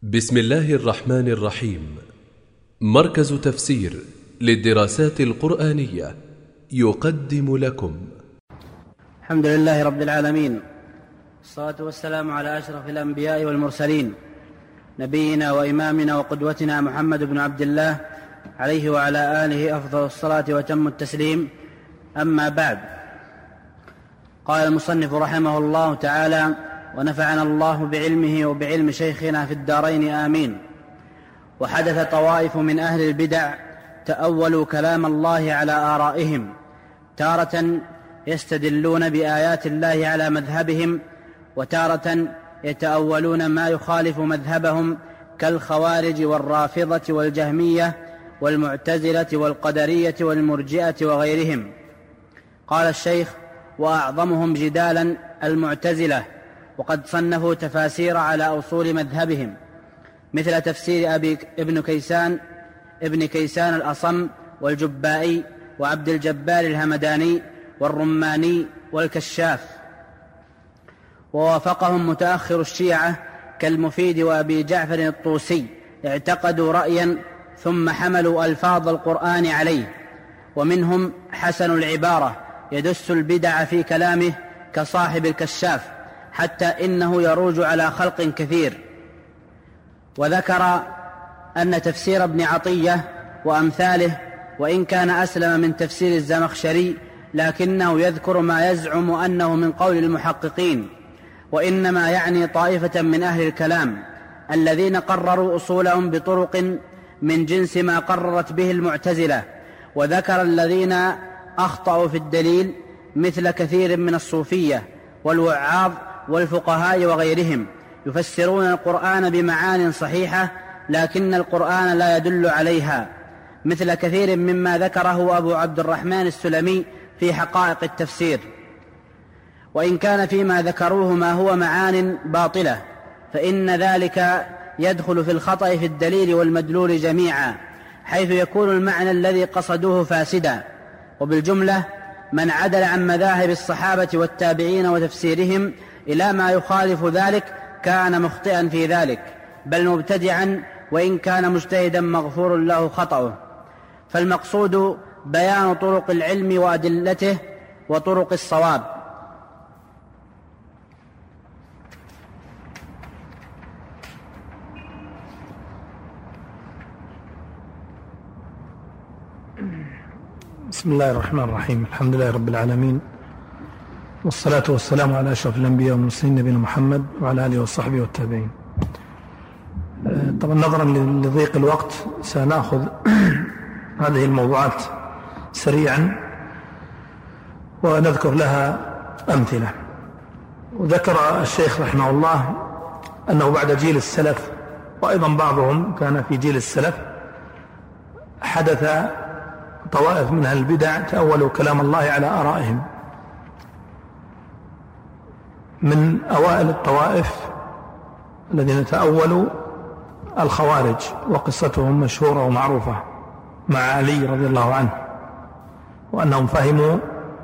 بسم الله الرحمن الرحيم. مركز تفسير للدراسات القرآنية يقدم لكم. الحمد لله رب العالمين، الصلاة والسلام على أشرف الأنبياء والمرسلين، نبينا وإمامنا وقدوتنا محمد بن عبد الله عليه وعلى آله أفضل الصلاة وتم التسليم. أما بعد، قال المصنف رحمه الله تعالى: ونفعنا الله بعلمه وبعلم شيخنا في الدارين آمين. وحدث طوائف من أهل البدع تأولوا كلام الله على آرائهم، تارة يستدلون بآيات الله على مذهبهم، وتارة يتأولون ما يخالف مذهبهم كالخوارج والرافضة والجهمية والمعتزلة والقدرية والمرجئة وغيرهم. قال الشيخ: وأعظمهم جدالا المعتزلة، وقد صنفوا تفاسير على أصول مذهبهم، مثل تفسير ابن كيسان الأصم والجبائي وعبد الجبار الهمداني والرماني والكشاف. ووافقهم متأخر الشيعة كالمفيد وأبي جعفر الطوسي، اعتقدوا رأيا ثم حملوا ألفاظ القرآن عليه. ومنهم حسن العبارة يدس البدع في كلامه كصاحب الكشاف، حتى إنه يروج على خلق كثير. وذكر أن تفسير ابن عطية وأمثاله وإن كان أسلم من تفسير الزمخشري، لكنه يذكر ما يزعم أنه من قول المحققين، وإنما يعني طائفة من أهل الكلام الذين قرروا أصولهم بطرق من جنس ما قررت به المعتزلة. وذكر الذين أخطأوا في الدليل مثل كثير من الصوفية والوعاظ والفقهاء وغيرهم، يفسرون القرآن بمعان صحيحة لكن القرآن لا يدل عليها، مثل كثير مما ذكره أبو عبد الرحمن السلمي في حقائق التفسير. وإن كان فيما ذكروه ما هو معان باطلة، فإن ذلك يدخل في الخطأ في الدليل والمدلول جميعا، حيث يكون المعنى الذي قصدوه فاسدا. وبالجملة من عدل عن مذاهب الصحابة والتابعين وتفسيرهم إلى ما يخالف ذلك كان مخطئا في ذلك، بل مبتدعا، وإن كان مجتهدا مغفور له خطأه. فالمقصود بيان طرق العلم وأدلته وطرق الصواب. بسم الله الرحمن الرحيم. الحمد لله رب العالمين، والصلاة والسلام على أشرف الأنبياء والمرسلين نبينا محمد وعلى آله وصحبه والتابعين. طبعا نظرا لضيق الوقت سنأخذ هذه الموضوعات سريعا ونذكر لها أمثلة. وذكر الشيخ رحمه الله أنه بعد جيل السلف، وأيضا بعضهم كان في جيل السلف، حدث طوائف من أهل البدع تأولوا كلام الله على آرائهم. من أوائل الطوائف الذين تأولوا الخوارج، وقصتهم مشهورة ومعروفة مع علي رضي الله عنه، وأنهم فهموا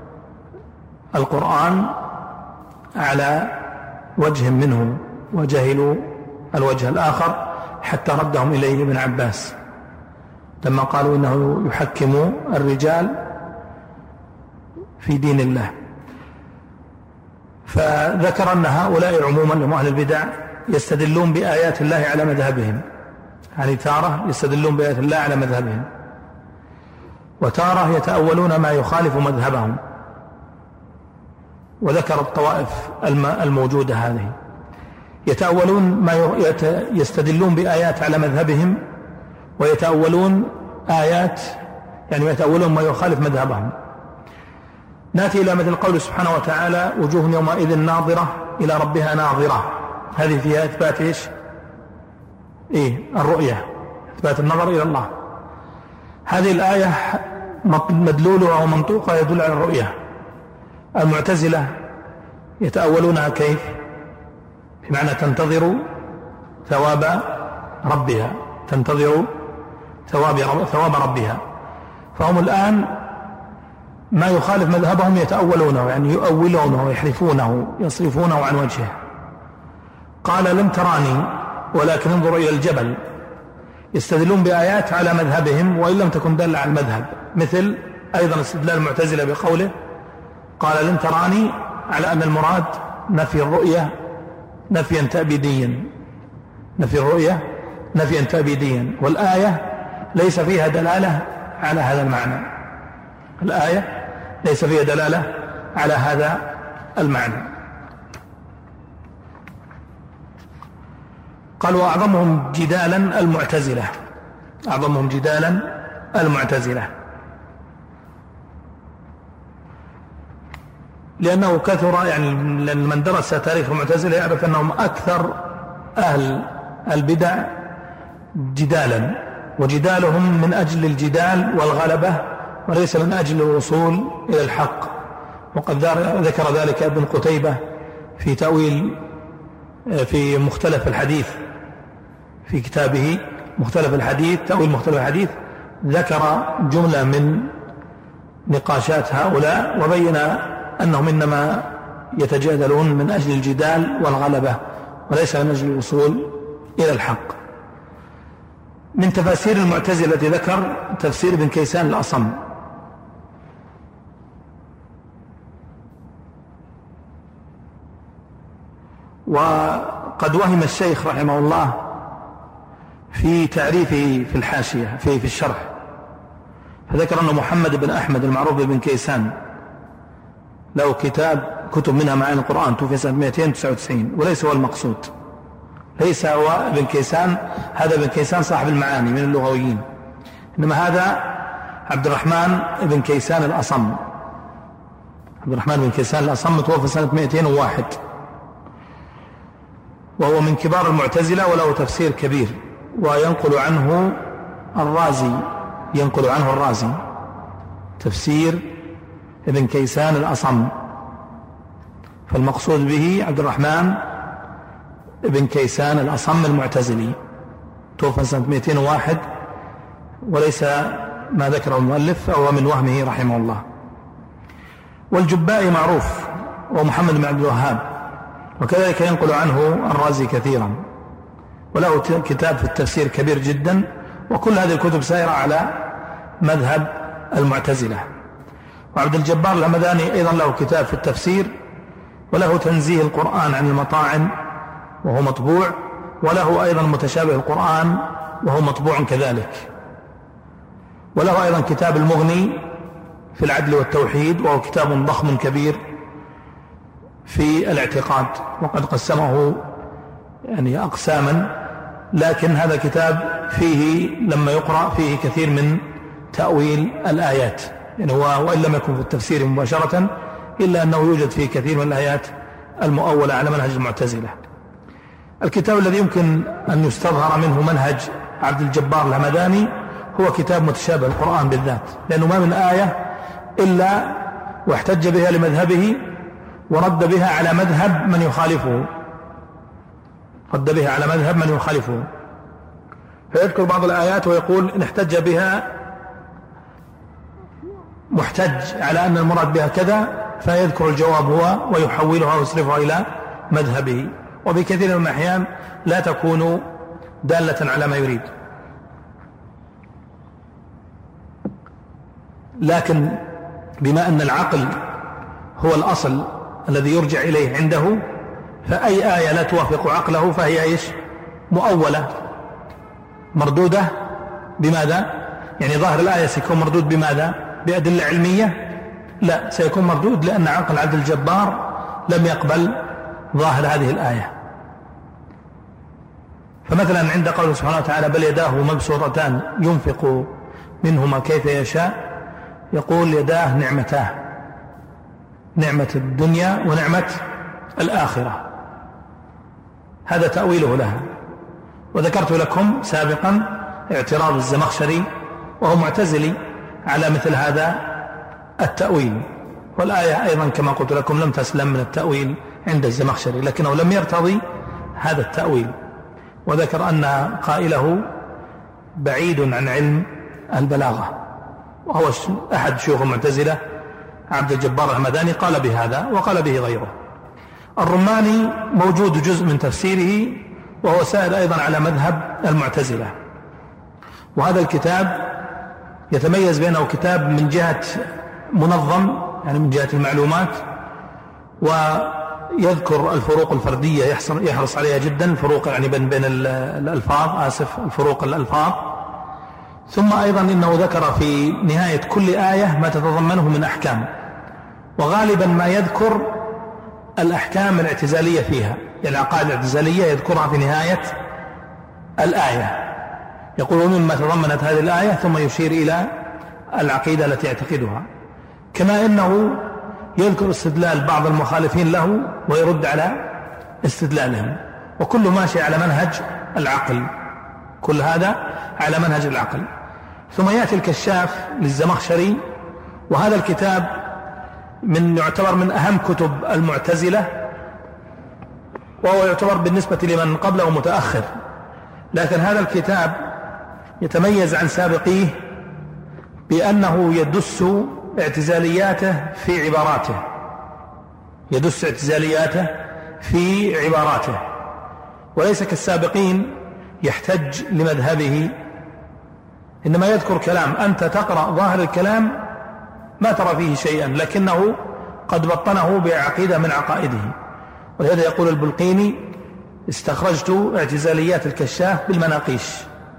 القرآن على وجه منه وجهلوا الوجه الآخر، حتى ردهم إليه ابن عباس لما قالوا إنه يحكم الرجال في دين الله. فذكر أن هؤلاء عموما هم أهل البدع يستدلون بآيات الله على مذهبهم، يعني تارة يستدلون بآيات الله على مذهبهم، وتارة يتأولون ما يخالف مذهبهم. وذكر الطوائف الموجودة هذه يتأولون يستدلون بآيات على مذهبهم، ويتأولون آيات يعني يتأولون ما يخالف مذهبهم. نأتي إلى مثل قوله سبحانه وتعالى: وجوه يومئذ ناظرة إلى ربها ناظرة. هذه فيها إثبات إيش؟ الرؤية، إثبات النظر إلى الله. هذه الآية مدلولها ومنطوقها يدل على الرؤية. المعتزلة يتأولونها كيف؟ بمعنى تنتظر ثواب ربها، تنتظر ثواب ربها. فهم الآن ما يخالف مذهبهم يتأولونه، يعني يؤولونه ويحرفونه يصرفونه عن وجهه. قال: لم تراني ولكن انظروا إلى الجبل، يستدلون بآيات على مذهبهم وإن لم تكن دالة على المذهب، مثل أيضا استدلال المعتزلة بقوله قال لن تراني، على أن المراد نفي الرؤية نفيا تأبيديا، نفي الرؤية نفيا تأبيديا، والآية ليس فيها دلالة على هذا المعنى، الآية ليس فيها دلالة على هذا المعنى. قال وأعظمهم جدالا المعتزلة، أعظمهم جدالا المعتزلة، لأنه كثر، يعني من درس تاريخ المعتزلة يعرف أنهم أكثر أهل البدع جدالا، وجدالهم من أجل الجدال والغلبة وليس من أجل الوصول إلى الحق. وقد ذكر ذلك ابن قتيبة في تأويل في مختلف الحديث، في كتابه مختلف الحديث، تأويل مختلف الحديث، ذكر جملة من نقاشات هؤلاء وبين أنهم إنما يتجادلون من أجل الجدال والغلبة وليس من أجل الوصول إلى الحق. من تفاسير المعتزلة التي ذكر تفسير ابن كيسان الأصم، وقد وهم الشيخ رحمه الله في تعريفه في الحاشية في الشرح، فذكر أن محمد بن أحمد المعروف بن كيسان له كتب منها معاني القرآن، توفي سنة 299، وليس هو المقصود، ليس هو ابن كيسان، هذا ابن كيسان صاحب المعاني من اللغويين، إنما هذا عبد الرحمن بن كيسان الأصم. عبد الرحمن بن كيسان الأصم توفي سنة 201، وهو من كبار المعتزلة وله تفسير كبير، وينقل عنه الرازي، ينقل عنه الرازي تفسير ابن كيسان الأصم، فالمقصود به عبد الرحمن ابن كيسان الأصم المعتزلي، توفى سنة 201، وليس ما ذكره المؤلف فهو من وهمه رحمه الله. والجبائي معروف ومحمد بن عبد الوهاب، وكذلك ينقل عنه الرازي كثيرا، وله كتاب في التفسير كبير جدا، وكل هذه الكتب سائرة على مذهب المعتزلة. وعبد الجبار الهمداني أيضا له كتاب في التفسير، وله تنزيه القرآن عن المطاعن وهو مطبوع، وله أيضا متشابه القرآن وهو مطبوع كذلك، وله أيضا كتاب المغني في العدل والتوحيد، وهو كتاب ضخم كبير في الاعتقاد، وقد قسمه يعني أقساما، لكن هذا كتاب فيه لما يقرأ فيه كثير من تأويل الآيات، يعني هو وإن لم يكن في التفسير مباشرة إلا أنه يوجد فيه كثير من الآيات المؤولة على منهج المعتزلة. الكتاب الذي يمكن أن يستظهر منه منهج عبد الجبار الهمداني هو كتاب متشابه القرآن بالذات، لأنه ما من آية إلا واحتج بها لمذهبه ورد بها على مذهب من يخالفه، رد بها على مذهب من يخالفه، فيذكر بعض الآيات ويقول إن احتج بها محتج على أن المراد بها كذا، فيذكر الجواب هو ويحولها ويصرفها إلى مذهبه، وبكثير من الأحيان لا تكون دالة على ما يريد. لكن بما أن العقل هو الأصل الذي يرجع إليه عنده، فأي آية لا توافق عقله فهي إيش؟ مؤولة مردودة. بماذا؟ يعني ظاهر الآية سيكون مردود بماذا؟ بأدلة علمية؟ لا، سيكون مردود لأن عقل عبد الجبار لم يقبل ظاهر هذه الآية. فمثلا عند قوله سبحانه وتعالى بل يداه مبسوطتان ينفق منهما كيف يشاء، يقول يداه نعمتاه، نعمة الدنيا ونعمة الآخرة، هذا تأويله لها. وذكرت لكم سابقا اعتراض الزمخشري وهو معتزلي على مثل هذا التأويل، والآية أيضا كما قلت لكم لم تسلم من التأويل عند الزمخشري، لكنه لم يرتضي هذا التأويل، وذكر أن قائله بعيد عن علم البلاغة، وهو أحد شيوخ المعتزلة عبد الجبار الهمداني قال بهذا وقال به غيره. الرماني موجود جزء من تفسيره وهو سائر أيضا على مذهب المعتزلة. وهذا الكتاب يتميز بأنه كتاب من جهة منظم، يعني من جهة المعلومات، ويذكر الفروق الفردية يحرص عليها جدا، الفروق يعني بين الألفاظ، الفروق الألفاظ. ثم أيضا إنه ذكر في نهاية كل آية ما تتضمنه من أحكام، وغالبا ما يذكر الأحكام الاعتزالية فيها، يعني العقائد الاعتزالية يذكرها في نهاية الآية، يقول مما تضمنت هذه الآية، ثم يشير إلى العقيدة التي يعتقدها. كما إنه يذكر استدلال بعض المخالفين له ويرد على استدلالهم، وكل ماشي على منهج العقل، كل هذا على منهج العقل. ثم يأتي الكشاف للزمخشري، وهذا الكتاب يعتبر من أهم كتب المعتزلة، وهو يعتبر بالنسبة لمن قبله متأخر، لكن هذا الكتاب يتميز عن سابقيه بأنه يدس اعتزالياته في عباراته، يدس اعتزالياته في عباراته، وليس كالسابقين يحتج لمذهبه، إنما يذكر كلام أنت تقرأ ظاهر الكلام ما ترى فيه شيئا، لكنه قد بطنه بعقيدة من عقائده. ولهذا يقول البلقيني: استخرجت اعتزاليات الكشاف بالمناقيش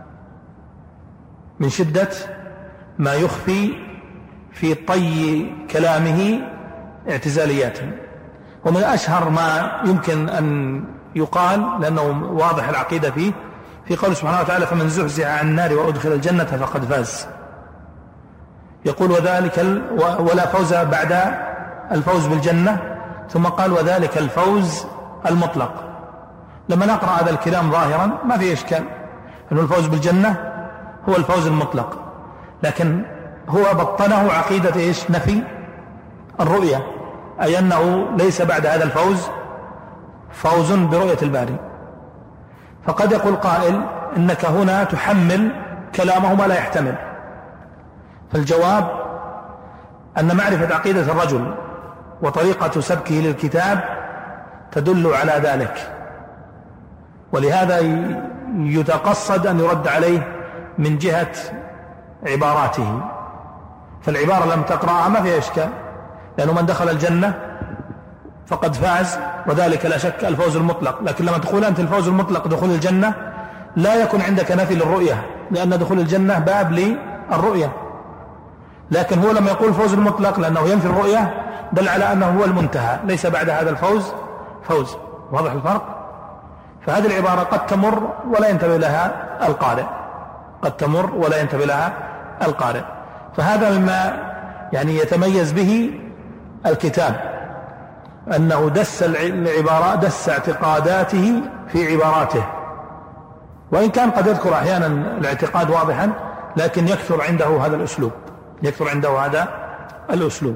من شدة ما يخفي في طي كلامه اعتزالياته. ومن أشهر ما يمكن أن يقال، لأنه واضح العقيدة فيه، في قوله سبحانه وتعالى: فمن زحزح عن النار وأدخل الجنة فقد فاز. يقول وذلك ولا فوز بعد الفوز بالجنة، ثم قال وذلك الفوز المطلق. لما نقرأ هذا الكلام ظاهرا ما في إشكال، أنه الفوز بالجنة هو الفوز المطلق، لكن هو بطنه عقيدة إيش؟ نفي الرؤية، أي أنه ليس بعد هذا الفوز فوز برؤية الباري. فقد يقول قائل: إنك هنا تحمل كلامه ما لا يحتمل. فالجواب أن معرفة عقيدة الرجل وطريقة سبكه للكتاب تدل على ذلك، ولهذا يتقصد أن يرد عليه من جهة عباراته. فالعبارة لم تقرأها ما فيها إشكال، لأنه من دخل الجنة فقد فاز، وذلك لا شك الفوز المطلق. لكن لما تقول أنت الفوز المطلق دخول الجنة، لا يكون عندك نفي للرؤية، لأن دخول الجنة باب للرؤية. لكن هو لما يقول الفوز المطلق لأنه ينفي الرؤية، دل على أنه هو المنتهى، ليس بعد هذا الفوز فوز. واضح الفرق؟ فهذه العبارة قد تمر ولا ينتبه لها القارئ، قد تمر ولا ينتبه لها القارئ. فهذا مما يعني يتميز به الكتاب، أنه دس العبارات، دس اعتقاداته في عباراته، وإن كان قد يذكر أحيانا الاعتقاد واضحا، لكن يكثر عنده هذا الأسلوب، يكثر عنده هذا الأسلوب.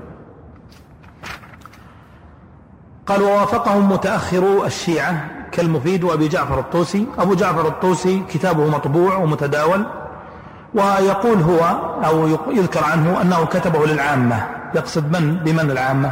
قال: ووافقهم متأخر الشيعة كالمفيد وأبي جعفر الطوسي. أبو جعفر الطوسي كتابه مطبوع ومتداول، ويقول هو أو يذكر عنه أنه كتبه للعامة. يقصد بمن العامة؟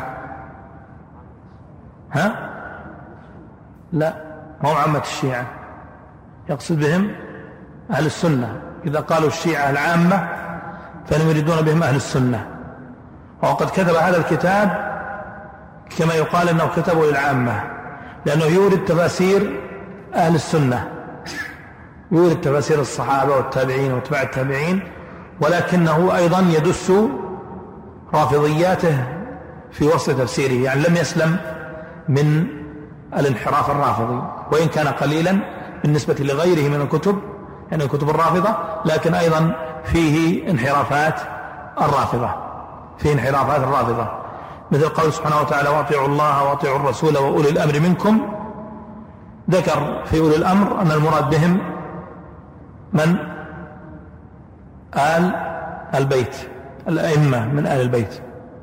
لا، ما هو عامة الشيعة، يقصد بهم أهل السنة. إذا قالوا الشيعة العامة فهم يريدون بهم أهل السنة. وقد كتب هذا الكتاب كما يقال أنه كتبه للعامة، لأنه يورد تفاسير أهل السنة، يورد تفاسير الصحابة والتابعين واتباع التابعين، ولكنه أيضا يدس رافضياته في وسط تفسيره، يعني لم يسلم من الانحراف الرافضي، وإن كان قليلا بالنسبة لغيره من الكتب، يعني كتب الرافضة، لكن أيضا فيه انحرافات الرافضة، فيه انحرافات الرافضة، مثل قول سبحانه وتعالى: وأطيعوا الله وأطيعوا الرسول وأولي الأمر منكم. ذكر في أولي الأمر أن المراد بهم من؟ آل البيت، الأئمة من آل البيت.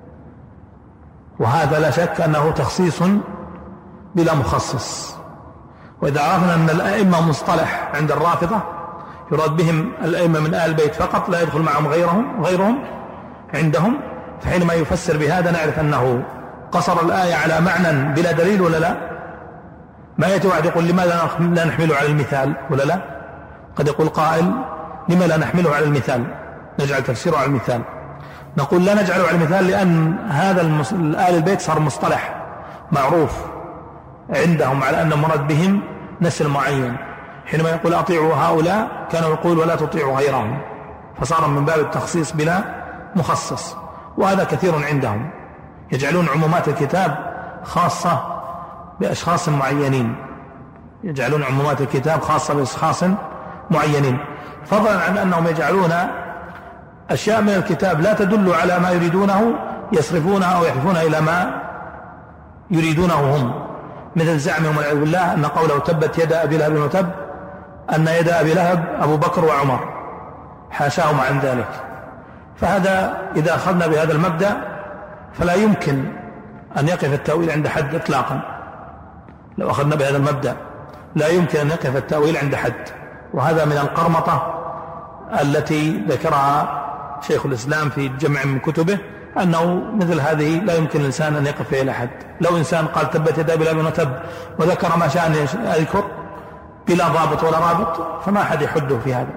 وهذا لا شك أنه تخصيص بلا مخصص. وإذا عرفنا أن الأئمة مصطلح عند الرافضة يراد بهم الأئمة من آل البيت فقط، لا يدخل معهم غيرهم عندهم، فحينما يفسر بهذا نعرف أنه قصر الآية على معنى بلا دليل ولا لا؟ ما يأتي واحد يقول لماذا لا نحمله على المثال ولا لا؟ قد يقول قائل لما لا نحمله على المثال، نجعل تفسيره على المثال. نقول لا نجعله على المثال لأن هذا آل البيت صار مصطلح معروف عندهم على أن مراد بهم نسل معين. حينما يقول أطيعوا هؤلاء كانوا يقول ولا تطيعوا غيرهم، فصار من باب التخصيص بلا مخصص، وهذا كثير عندهم، يجعلون عمومات الكتاب خاصة بأشخاص معينين، يجعلون عمومات الكتاب خاصة بأشخاص معينين، فضلا عن أنهم يجعلون أشياء من الكتاب لا تدل على ما يريدونه يصرفونها أو يحرفونها إلى ما يريدونه هم، مثل زعمهم والعياذ بالله أن قوله تبت يد أبي لهب وتب أن يد أبي لهب أبو بكر وعمر، حاشاهم عن ذلك. فهذا إذا أخذنا بهذا المبدأ فلا يمكن أن يقف التأويل عند حد إطلاقا. لو أخذنا بهذا المبدأ لا يمكن أن يقف التأويل عند حد، وهذا من القرمطة التي ذكرها شيخ الإسلام في جمع من كتبه، أنه مثل هذه لا يمكن الإنسان أن يقف فيها إلى حد. لو إنسان قال تبت يد أبي لهب وتب وذكر ما شاء أن يذكر بلا ضابط ولا رابط فما أحد يحده في هذا.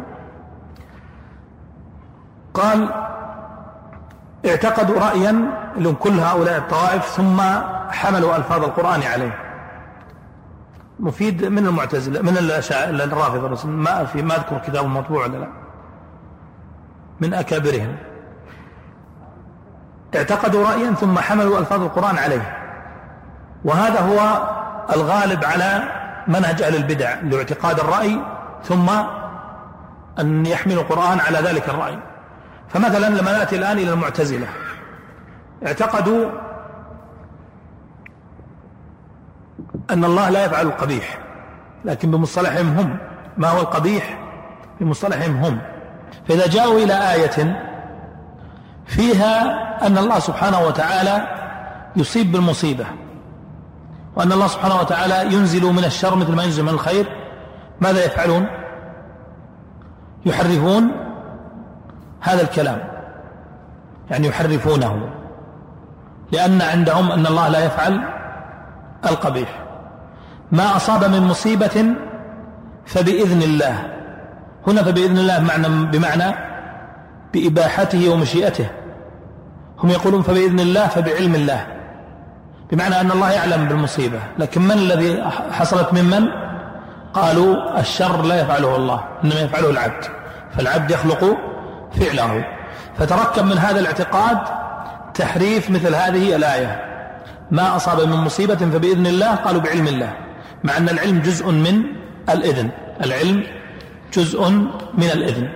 قال اعتقدوا رأيا لهم كل هؤلاء الطوائف ثم حملوا ألفاظ القرآن عليه. مفيد من المعتزلة من الرافضة، بس ما أذكر كتاب مطبوع ولا لا، من أكابرهم. اعتقدوا رأيا ثم حملوا ألفاظ القرآن عليه، وهذا هو الغالب على منهج أهل البدع، لاعتقاد الرأي ثم أن يحملوا القرآن على ذلك الرأي. فمثلا لما نأتي الآن إلى المعتزلة، اعتقدوا أن الله لا يفعل القبيح، لكن بمصطلحهم هم. ما هو القبيح بمصطلحهم هم؟ فإذا جاءوا إلى آية فيها أن الله سبحانه وتعالى يصيب بالمصيبة، وأن الله سبحانه وتعالى ينزل من الشر مثل ما ينزل من الخير، ماذا يفعلون؟ يحرفون هذا الكلام، يعني يحرفونه، لأن عندهم أن الله لا يفعل القبيح. ما أصاب من مصيبة فبإذن الله، هنا فبإذن الله بمعنى بإباحته ومشيئته. هم يقولون فبإذن الله فبعلم الله، بمعنى أن الله يعلم بالمصيبة، لكن من الذي حصلت ممن؟ قالوا الشر لا يفعله الله، إنما يفعله العبد، فالعبد يخلق فعله. فتركب من هذا الاعتقاد تحريف مثل هذه الآية، ما أصاب من مصيبة فبإذن الله، قالوا بعلم الله، مع أن العلم جزء من الإذن، العلم جزء من الإذن.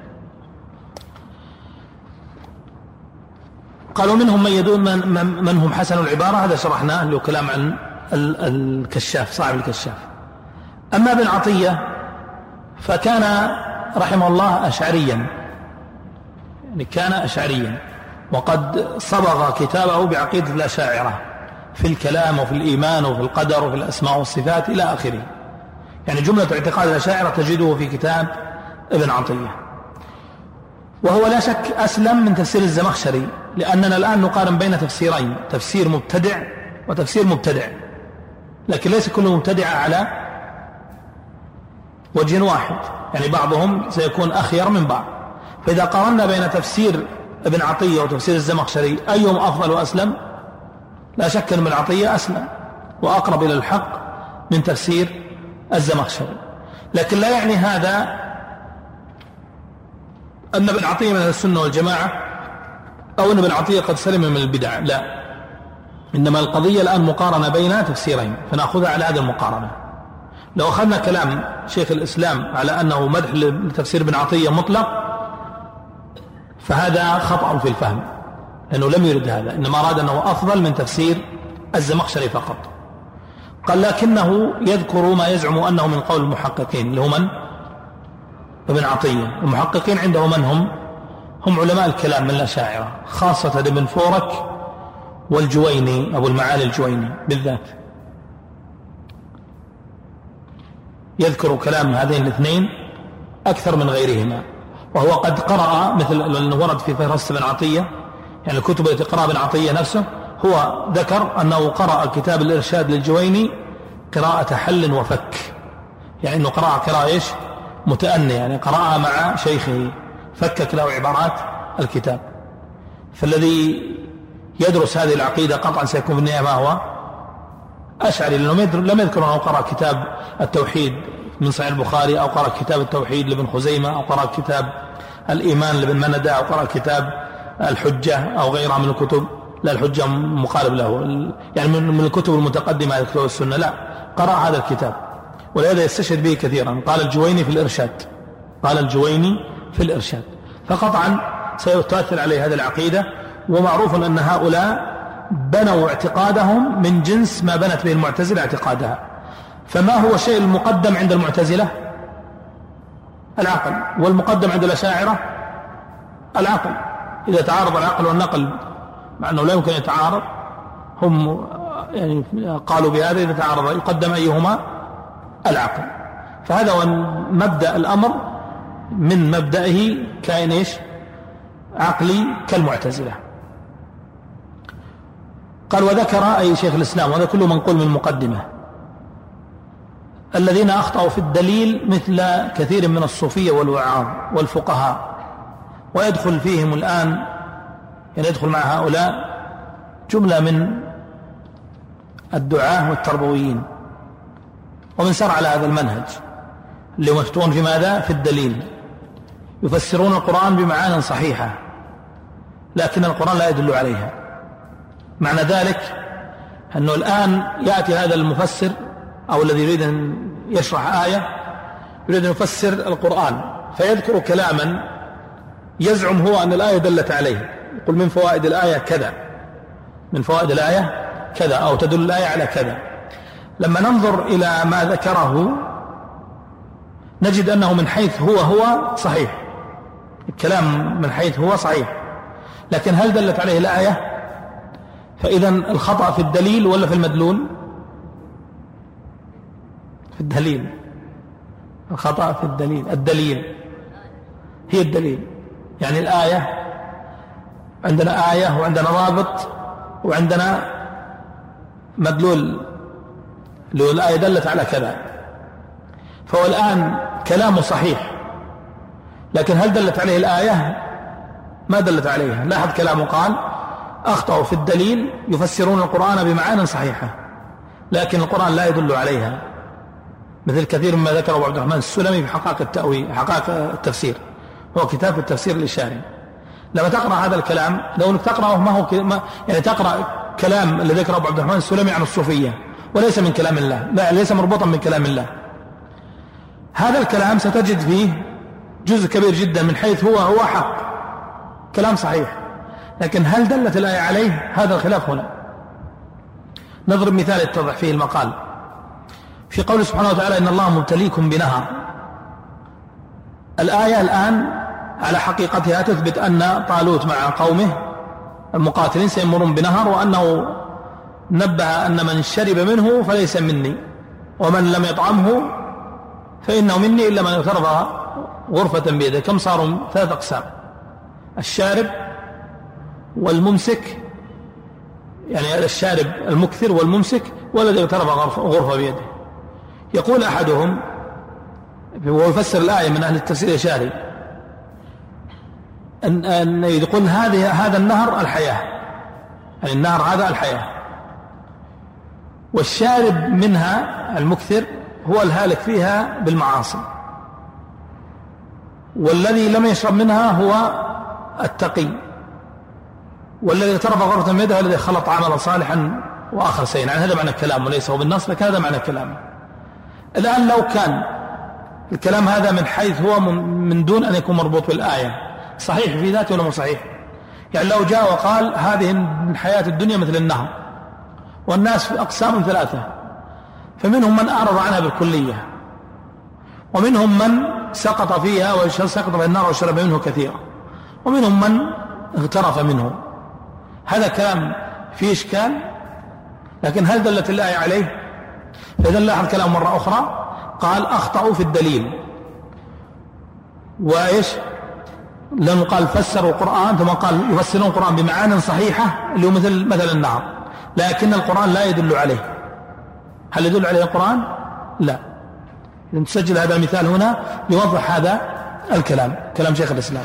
قالوا منهم من يدون من هم حسن العبارة، هذا شرحناه له كلام عن الكشاف صاحب الكشاف. أما ابن عطية فكان رحمه الله أشعريا، يعني كان أشعريا، وقد صبغ كتابه بعقيدة الأشاعرة في الكلام وفي الإيمان وفي القدر وفي الأسماء والصفات إلى آخره، يعني جملة اعتقاد الأشاعرة تجده في كتاب ابن عطية. وهو لا شك أسلم من تفسير الزمخشري، لأننا الآن نقارن بين تفسيرين، تفسير مبتدع وتفسير مبتدع، لكن ليس كل مبتدع على وجه واحد، يعني بعضهم سيكون أخير من بعض. فإذا قارنا بين تفسير ابن عطية وتفسير الزمخشري أيهم أفضل وأسلم؟ لا شك أن ابن عطية أسلم وأقرب إلى الحق من تفسير الزمخشري، لكن لا يعني هذا أن ابن عطية من السنة والجماعة أو أن ابن عطية قد سلم من البدع، لا، إنما القضية الآن مقارنة بين تفسيرين، فنأخذها على هذه المقارنة. لو أخذنا كلام شيخ الإسلام على أنه مدح لتفسير ابن عطية مطلق فهذا خطأ في الفهم، لأنه لم يرد هذا، إنما أراد أنه أفضل من تفسير الزمخشري فقط. قال لكنه يذكر ما يزعم أنه من قول المحققين، اللي هو من؟ ابن عطية. المحققين عنده من هم علماء الكلام من الأشاعرة، خاصة ابن فورك والجويني أبو المعالي الجويني بالذات، يذكر كلام هذين الاثنين أكثر من غيرهما. وهو قد قرأ مثل أنه ورد في فهرست ابن عطية، يعني الكتب التي قرأ ابن عطية نفسه، هو ذكر أنه قرأ كتاب الإرشاد للجويني قراءة حل وفك، يعني أنه قراءة إيش متأني، يعني قراءة مع شيخه فكك له عبارات الكتاب. فالذي يدرس هذه العقيدة قطعا سيكون في النهاية ما هو أشعري، لأنه لم يذكر أنه قرأ كتاب التوحيد من صحيح البخاري، أو قرأ كتاب التوحيد لابن خزيمة، أو قرأ كتاب الإيمان لابن مندى، أو قرأ كتاب الحجة أو غيرها من الكتب. لا، الحجة مقارب له، يعني من الكتب المتقدمة كتب السنة، لا، قرأ هذا الكتاب ولهذا يستشهد به كثيرا. قال الجويني في الإرشاد، قال الجويني في الإرشاد. فقطعا سيتأثر عليه هذه العقيدة. ومعروف أن هؤلاء بنوا اعتقادهم من جنس ما بنت به المعتزلة اعتقادها. فما هو الشيء المقدم عند المعتزلة؟ العقل. والمقدم عند الأشاعرة العقل. إذا تعارض العقل والنقل، مع أنه لا يمكن أن يتعارض، هم يعني قالوا بهذا إذا تعارض يقدم أيهما؟ العقل. فهذا هو مبدأ الأمر، من مبدأه كائن إيش؟ عقلي كالمعتزلة. قال وذكر أي شيخ الإسلام، وهذا كله منقول من مقدمة، الذين أخطأوا في الدليل مثل كثير من الصوفية والوعاظ والفقهاء. ويدخل فيهم الآن، يعني يدخل مع هؤلاء جملة من الدعاة والتربويين، ومن سار على هذا المنهج اللي يفتون في ماذا؟ في الدليل. يفسرون القرآن بمعان صحيحة، لكن القرآن لا يدل عليها. معنى ذلك أنه الآن يأتي هذا المفسر أو الذي يريد أن يشرح آية، يريد أن يفسر القرآن، فيذكر كلاما يزعم هو أن الآية دلت عليه، يقول من فوائد الآية كذا، من فوائد الآية كذا، أو تدل الآية على كذا. لما ننظر إلى ما ذكره نجد أنه من حيث هو صحيح، الكلام من حيث هو صحيح، لكن هل دلت عليه الآية؟ فإذا الخطأ في الدليل ولا في المدلول؟ في الدليل. الخطأ في الدليل. الدليل هي الدليل، يعني الآية، عندنا آية وعندنا رابط وعندنا مدلول، لو الآية دلت على كذا. فهو الآن كلامه صحيح، لكن هل دلت عليه الآية؟ ما دلت عليها. لاحظ كلامه، قال أخطأوا في الدليل، يفسرون القرآن بمعان صحيحة، لكن القرآن لا يدل عليها، مثل كثير مما ذكره أبو عبد الرحمن السلمي في حقائق التأويل، حقائق التفسير، هو كتاب التفسير الإشاري. لما تقرأ هذا الكلام، لو انك تقرأه ما هو يعني تقرأ كلام اللي ذكره أبو عبد الرحمن السلمي عن الصوفية، وليس من كلام الله، لا، ليس مربوطا من كلام الله. هذا الكلام ستجد فيه جزء كبير جدا من حيث هو حق، كلام صحيح، لكن هل دلت الآية عليه؟ هذا الخلاف هنا. نضرب مثال يتضح فيه المقال، في قوله سبحانه وتعالى إن الله مبتليكم بنهر. الآية الآن على حقيقتها تثبت أن طالوت مع قومه المقاتلين سيمرون بنهر، وأنه نبه أن من شرب منه فليس مني، ومن لم يطعمه فإنه مني إلا من اغترف غرفة بيده. كم صاروا؟ 3 أقسام: الشارب والممسك، يعني الشارب المكثر والممسك، والذي اغترف غرفة بيده. يقول أحدهم وهو يفسر الآية من أهل التفسير الإشاري أن يقول هذا النهر الحياة، يعني النهر هذا الحياة، والشارب منها المكثر هو الهالك فيها بالمعاصي، والذي لم يشرب منها هو التقي، والذي اغترف غرفة من يده الذي خلط عملا صالحا وآخر سيئا. يعني هذا معنى الكلام، وليس هو بالنص، لكن هذا معنى الكلام. الآن لو كان الكلام هذا من حيث هو من دون أن يكون مربوط بالآية، صحيح في ذاته ولا مو صحيح؟ يعني لو جاء وقال هذه الحياة الدنيا مثل النهر، والناس في أقسام 3، فمنهم من أعرض عنها بالكلية، ومنهم من سقط فيها وسقط في النار وشرب منه كثيرا، ومنهم من اغترف منه. هذا كلام فيه إشكال، لكن هل دلت الآية عليه؟ فإذا لاحظ كلام مرة أخرى، قال أخطأوا في الدليل، وإيش؟ لأنه قال فسروا القرآن، ثم قال يفسرون القرآن بمعان صحيحة اللي هو مثل النهر، لكن القرآن لا يدل عليه. هل يدل عليه القرآن؟ لا. إذن تسجل هذا المثال هنا يوضح هذا الكلام، كلام شيخ الإسلام.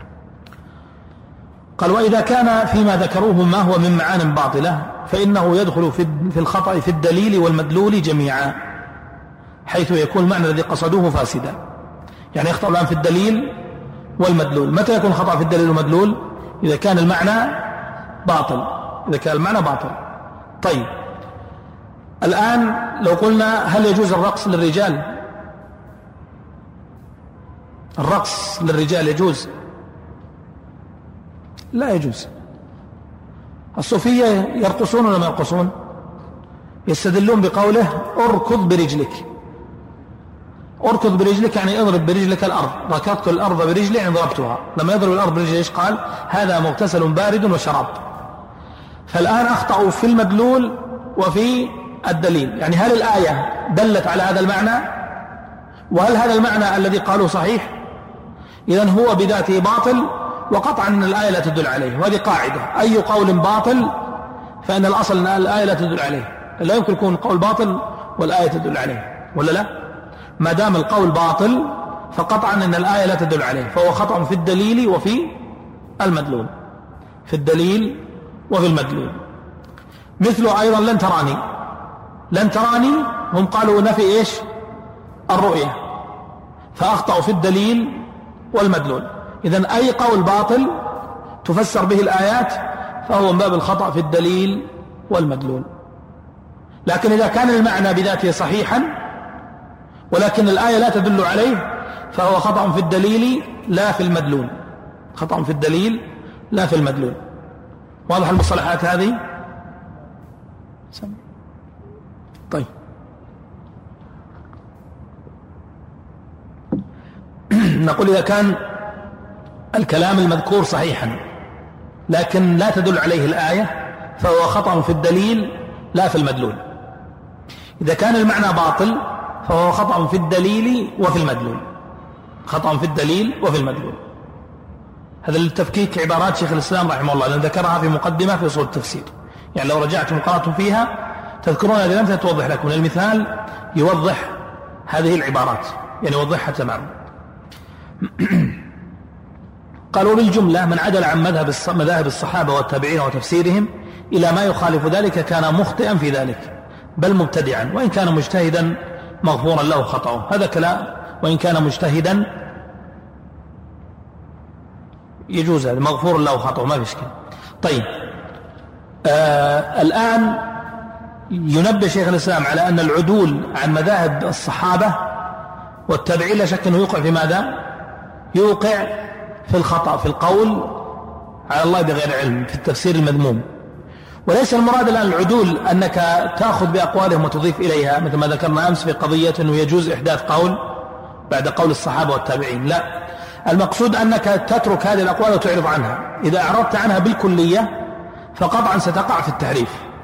قال: وإذا كان فيما ذكروه ما هو من معان باطلة فإنه يدخل في الخطأ في الدليل والمدلول جميعا، حيث يكون المعنى الذي قصدوه فاسدا. يعني يخطأ الآن في الدليل والمدلول. متى يكون خطأ في الدليل والمدلول؟ إذا كان المعنى باطل، إذا كان المعنى باطل. طيب، الآن لو قلنا هل يجوز الرقص للرجال؟ الرقص للرجال يجوز؟ لا يجوز. الصوفية يرقصون ولا ما يرقصون؟ يستدلون بقوله اركض برجلك. اركض برجلك يعني اضرب برجلك الأرض. ركضت الأرض برجلي يعني ضربتها. لما يضرب الأرض برجلي ايش قال؟ هذا مغتسل بارد وشراب. فالآن أخطأوا في المدلول وفي الدليل. يعني هل الآية دلت على هذا المعنى؟ وهل هذا المعنى الذي قالوا صحيح؟ إذن هو بذاته باطل، وقطعا أن الآية لا تدل عليه. وهذه قاعدة: أي قول باطل فإن الأصل أن الآية لا تدل عليه. لا يمكن يكون قول باطل والآية تدل عليه، ولا لا؟ ما دام القول باطل فقطعا أن الآية لا تدل عليه، فهو خطأ في الدليل وفي المدلول. في الدليل وفي المدلول. مثل أيضا لن تراني. لن تراني هم قالوا نفي إيش؟ الرؤية، فأخطأوا في الدليل والمدلول. إذن أي قول باطل تفسر به الآيات فهو من باب الخطأ في الدليل والمدلول. لكن إذا كان المعنى بذاته صحيحا ولكن الآية لا تدل عليه فهو خطأ في الدليل لا في المدلول. خطأ في الدليل لا في المدلول. واضح المصطلحات هذه؟ طيب، نقول إذا كان الكلام المذكور صحيحا لكن لا تدل عليه الآية فهو خطأ في الدليل لا في المدلول. إذا كان المعنى باطل فهو خطأ في الدليل وفي المدلول. خطأ في الدليل وفي المدلول. هذا التفكيك عبارات شيخ الإسلام رحمه الله، لأن ذكرها في مقدمة في أصول التفسير. يعني لو رجعتم وقرأتم فيها تذكرون هذه الأمثلة توضح لكم. المثال يوضح هذه العبارات، يعني يوضحها تماما. قالوا بالجملة: من عدل عن مذاهب الصحابة والتابعين وتفسيرهم إلى ما يخالف ذلك كان مخطئا في ذلك، بل مبتدعا، وإن كان مجتهدا مغفورا له خطأه. هذا كلام وإن كان مجتهدا يجوز، هذا مغفور له خطأه ما في إشكال. طيب، الآن ينبه شيخ الإسلام على أن العدول عن مذاهب الصحابة والتابعين لا شك أنه يوقع في ماذا؟ يوقع في الخطأ في القول على الله بغير علم، في التفسير المذموم. وليس المراد الآن العدول أنك تأخذ بأقوالهم وتضيف إليها، مثل ما ذكرنا أمس في قضية أنه يجوز إحداث قول بعد قول الصحابة والتابعين. لا، المقصود أنك تترك هذه الأقوال وتعرض عنها. إذا أعرضت عنها بالكلية فقطعا ستقع في التحريف.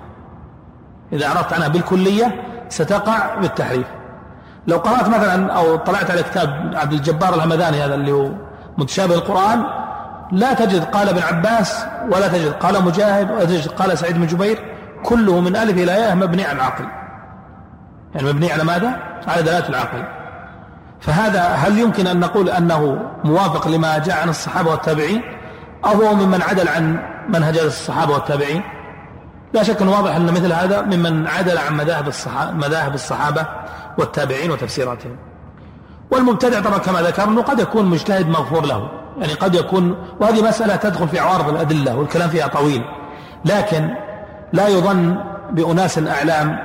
إذا أعرضت عنها بالكلية ستقع بالتحريف. لو قرأت مثلا أو طلعت على كتاب عبد الجبار الهمداني هذا اللي هو متشابه القرآن، لا تجد قال ابن عباس ولا تجد قال مجاهد ولا تجد قال سعيد بن جبير، كله من ألف إلى ياء مبني على العقل. يعني مبني على ماذا؟ على دلالة العقل. فهذا هل يمكن أن نقول أنه موافق لما جاء عن الصحابة والتابعين أو هو ممن عدل عن منهج الصحابة والتابعين؟ لا شك أنه واضح أن مثل هذا ممن عدل عن مذاهب الصحابة والتابعين وتفسيراتهم. والمبتدع طبعا كما ذكرنا قد يكون مجتهد مغفور له، يعني قد يكون، وهذه مسألة تدخل في عوارض الأدلة والكلام فيها طويل، لكن لا يظن بأناس أعلام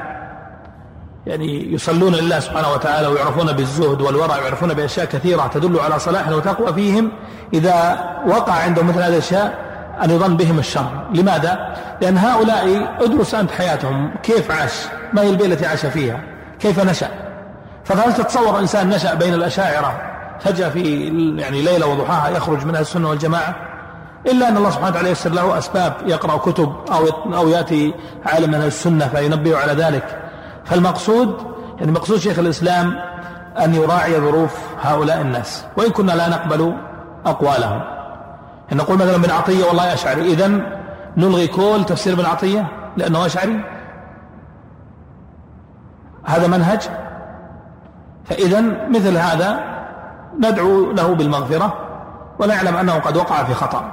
يعني يصلون لله سبحانه وتعالى ويعرفون بالزهد والورع ويعرفون بأشياء كثيرة تدل على صلاح وتقوى فيهم، إذا وقع عندهم مثل هذه الأشياء أن يظن بهم الشر. لماذا؟ لأن هؤلاء ادرس أنت حياتهم، كيف عاش، ما هي البيئة التي عاش فيها، كيف نشأ. فهل تتصور إنسان نشأ بين الأشاعرة فجأة في يعني ليلة وضحاها يخرج منها السنة والجماعة؟ إلا أن الله سبحانه وتعالى يسر له أسباب، يقرأ كتب أو يأتي عالم من السنة فينبه على ذلك. فالمقصود يعني مقصود شيخ الإسلام أن يراعي ظروف هؤلاء الناس، وإن كنا لا نقبل أقوالهم. إن نقول مثلا ابن عطية والله أشعري، إذن نلغي كل تفسير ابن عطية لأنه أشعري؟ هذا منهج. فإذا مثل هذا ندعو له بالمغفرة ونعلم أنه قد وقع في خطأ،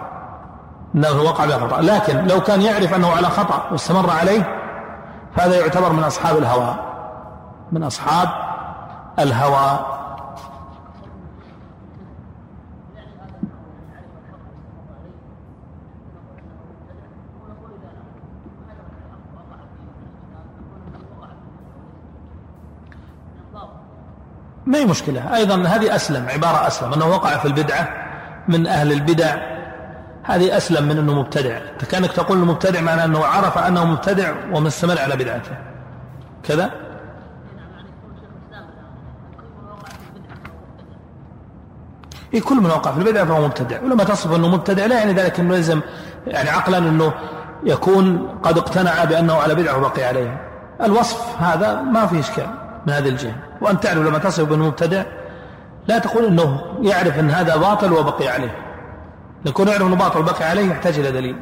لكن لو كان يعرف أنه على خطأ واستمر عليه فهذا يعتبر من أصحاب الهوى. ما هي مشكلة أيضا، هذه أسلم، عبارة أسلم أنه وقع في البدعة من أهل البدع، هذه أسلم من أنه مبتدع. كأنك تقول مبتدع معنى أنه عرف أنه مبتدع ومستمر على بدعته كذا. كل من وقع في البدعة فهو مبتدع، ولما تصف أنه مبتدع لا يعني ذلك أنه لازم يعني عقلا أنه يكون قد اقتنع بأنه على بدعة وبقي عليها. الوصف هذا ما فيه إشكال من هذه الجهة. وأن تعرف لما تصف أنه مبتدع لا تقول أنه يعرف أن هذا باطل وبقي عليه، لكون يعرف أنه باطل وبقي عليه يحتاج إلى دليل.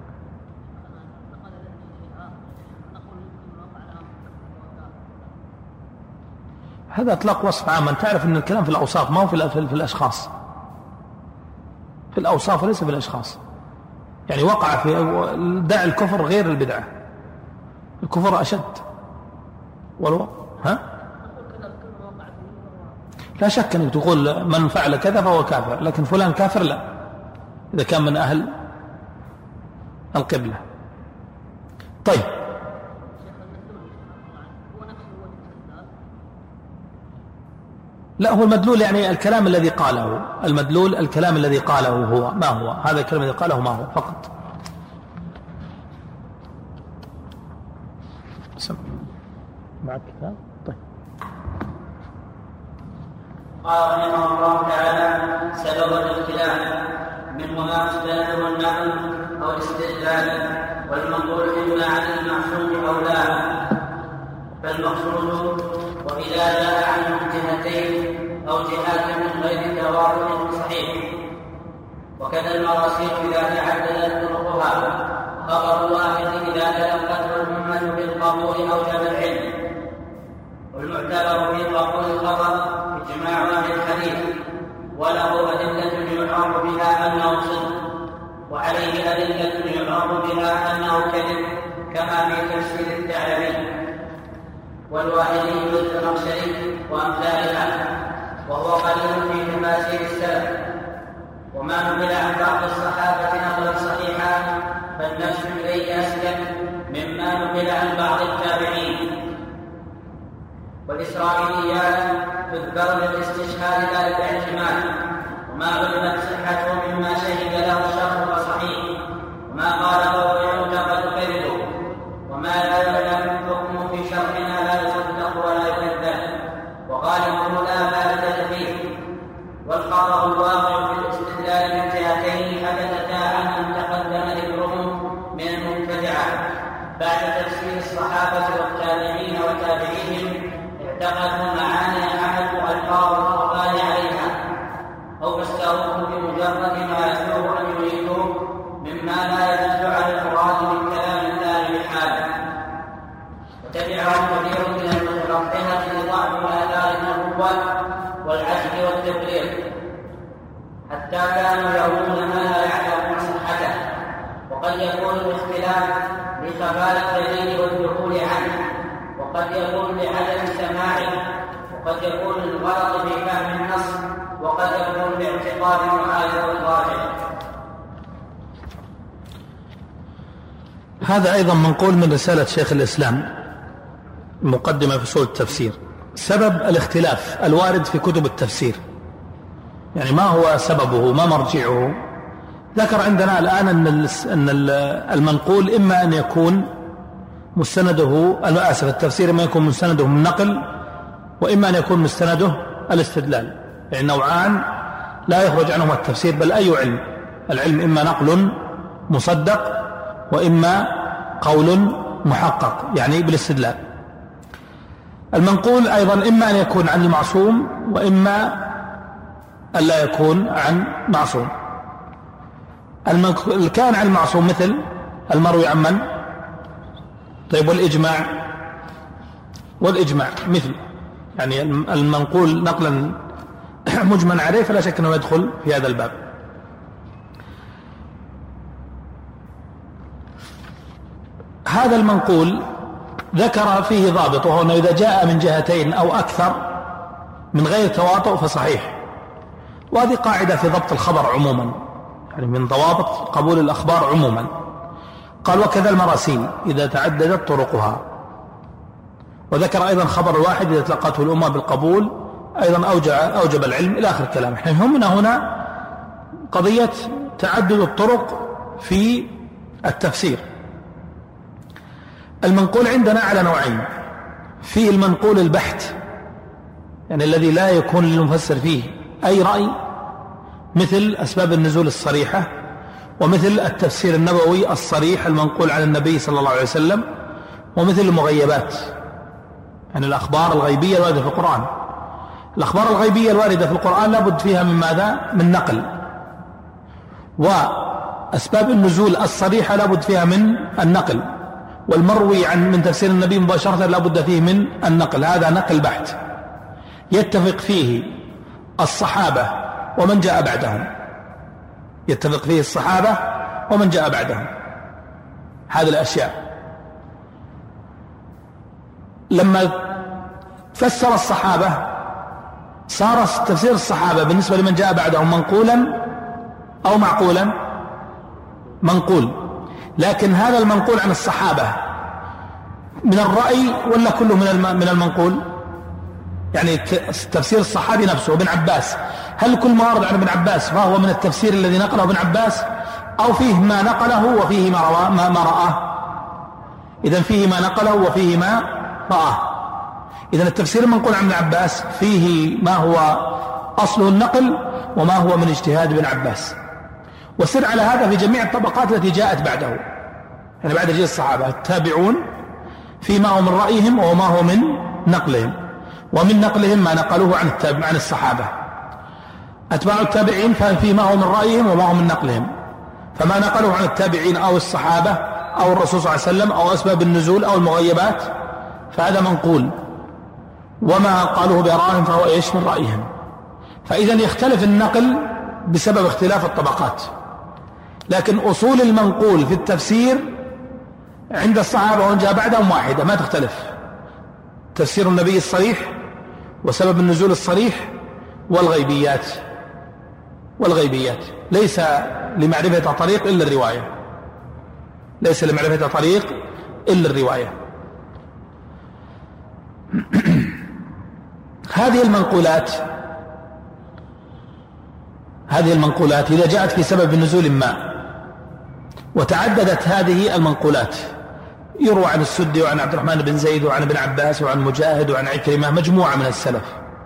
هذا اطلاق وصف عام. أن تعرف أن الكلام في الأوصاف ما هو في الأشخاص، في الأوصاف وليس في الأشخاص. يعني وقع في داعي الكفر غير البدعة، الكفر أشد لا شك أنك تقول من فعل كذا فهو كافر، لكن فلان كافر لا، إذا كان من أهل القبلة. طيب لا، هو المدلول يعني الكلام الذي قاله، المدلول الكلام الذي قاله هو ما هو، هذا الكلام الذي قاله ما هو فقط. معك كتاب؟ طيب. قال رحمه الله تعالى: سبب الاختلاف منه ما مستنده النقل او الاستدلال، والمنقول اما عن المعصوم او لا، فالمقصود واذا جاء عنه جهتين او جهات من غير توارد صحيح. وكذا المراسيل اذا تعددت طرقها، خبر واحد اذا تلقته الامه بالقبول اوجب العلم. والمعتبر في قبول الخبر اجماع اهل الحديث، وله ادله يعرف بها انه صدق، وعليه ادله يعرف بها انه كذب، كما في تفسير الثعلبي والواحدي والزمخشري وامثالها، وهو قليل في تفاسير السلف. وما نقل عن بعض الصحابه نقلا صحيحا فالنفس اليه اسلم مما نقل عن بعض التابعين. والإسرائيليات تذكر للاستشهاد لا للاعتماد، وما علمت صحته مما شهد له الشرع فصحيح، وما قاله يعتقد كذبه، وما لا يعلم حكمه في شرعنا لا يصدق ولا يكذب، وغالبه لا فائدة فيه. والخطأ الواقع في الاستدلال من جهتين حدثتا عن من تقدم ذكرهم من المبتدعة بعد تفسير الصحابة والتابعين وتابعيهم، اعتقدوا معاني حملوا الفاظ القرآن عليها، أو فسروه بمجرد ما يسلوه أن يريدوه مما لا يدل على المراد من كلام الله بحاله. وتبعهم كثير من المتفقهة لضعف آثار النبوة والعجز والتبليغ، حتى كانوا يرون ما لا يعلمون صحته. وقد يكون الاختلاف لخفاء الدليل والدخول عنه، وقد يكون لعدم سماعه، وقد يكون الغلط في فهم النص، وقد يكون باعتقاد معارض الراجح. هذا أيضا منقول من رسالة شيخ الإسلام مقدمة في أصول التفسير. سبب الاختلاف الوارد في كتب التفسير، يعني ما هو سببه، ما مرجعه. ذكر عندنا الآن أن المنقول إما أن يكون مستنده التفسير إما يكون مستنده من النقل، وإما أن يكون مستنده الاستدلال، يعني نوعان لا يخرج عنهما التفسير بل أي علم. العلم إما نقل مصدق وإما قول محقق يعني بالاستدلال. المنقول أيضا إما أن يكون عن المعصوم وإما أن لا يكون عن معصوم. كان عن المعصوم مثل المروي عن من؟ طيب والإجماع والإجماع مثل يعني المنقول نقلا مجمع عليه فلا شك أنه يدخل في هذا الباب. هذا المنقول ذكر فيه ضابط، وهو أنه إذا جاء من جهتين أو أكثر من غير تواطؤ فصحيح، وهذه قاعدة في ضبط الخبر عموما، يعني من ضوابط قبول الأخبار عموما. قال وكذا المراسيل إذا تعددت طرقها، وذكر أيضا خبر الواحد إذا تلقته الأمة بالقبول أيضا أوجب العلم إلى آخر الكلام. احنا يهمنا هنا قضية تعدد الطرق في التفسير. المنقول عندنا على نوعين، فيه المنقول البحت يعني الذي لا يكون للمفسر فيه أي رأي، مثل أسباب النزول الصريحة، ومثل التفسير النبوي الصريح المنقول عن النبي صلى الله عليه وسلم، ومثل المغيبات يعني الأخبار الغيبية الواردة في القرآن. الأخبار الغيبية الواردة في القرآن لابد فيها من ماذا؟ من نقل. وأسباب النزول الصريحة لابد فيها من النقل، والمروي من تفسير النبي مباشرة لابد فيه من النقل. هذا نقل بحت يتفق فيه الصحابة ومن جاء بعدهم، يتفق فيه الصحابة ومن جاء بعدهم. هذه الأشياء لما فسر الصحابة صار تفسير الصحابة بالنسبة لمن جاء بعدهم منقولا أو معقولا؟ منقول. لكن هذا المنقول عن الصحابة من الرأي ولا كله من المنقول؟ يعني تفسير الصحابي نفسه ابن عباس، هل كل ما ورد عن ابن عباس فهو من التفسير الذي نقله ابن عباس، أو فيه ما نقله وفيه ما رآه؟ إذن فيه ما نقله وفيه ما رآه. إذن التفسير المنقول عن ابن عباس فيه ما هو أصله النقل وما هو من اجتهاد ابن عباس. وسر على هذا في جميع الطبقات التي جاءت بعده، يعني بعد جيل الصحابة التابعون فيما هو من رأيهم وما هو من نقلهم، ومن نقلهم ما نقلوه عن الصحابة. أتباع التابعين فيما هو من رأيهم وما هو من نقلهم، فما نقلوه عن التابعين أو الصحابة أو الرسول صلى الله عليه وسلم أو أسباب النزول أو المغيبات فهذا منقول، وما قالوه بآرائهم فهو إيش؟ من رأيهم. فإذا يختلف النقل بسبب اختلاف الطبقات، لكن أصول المنقول في التفسير عند الصحابة ومن جاء بعدهم واحدة ما تختلف: تفسير النبي الصريح، وسبب النزول الصريح، والغيبيات ليس لمعرفة طريق إلا الرواية، ليس لمعرفة طريق إلا الرواية. هذه المنقولات إذا جاءت في سبب نزول ما وتعددت هذه المنقولات، يروى عن السدي وعن عبد الرحمن بن زيد وعن ابن عباس وعن مجاهد وعن عكرمة مجموعة من السلف،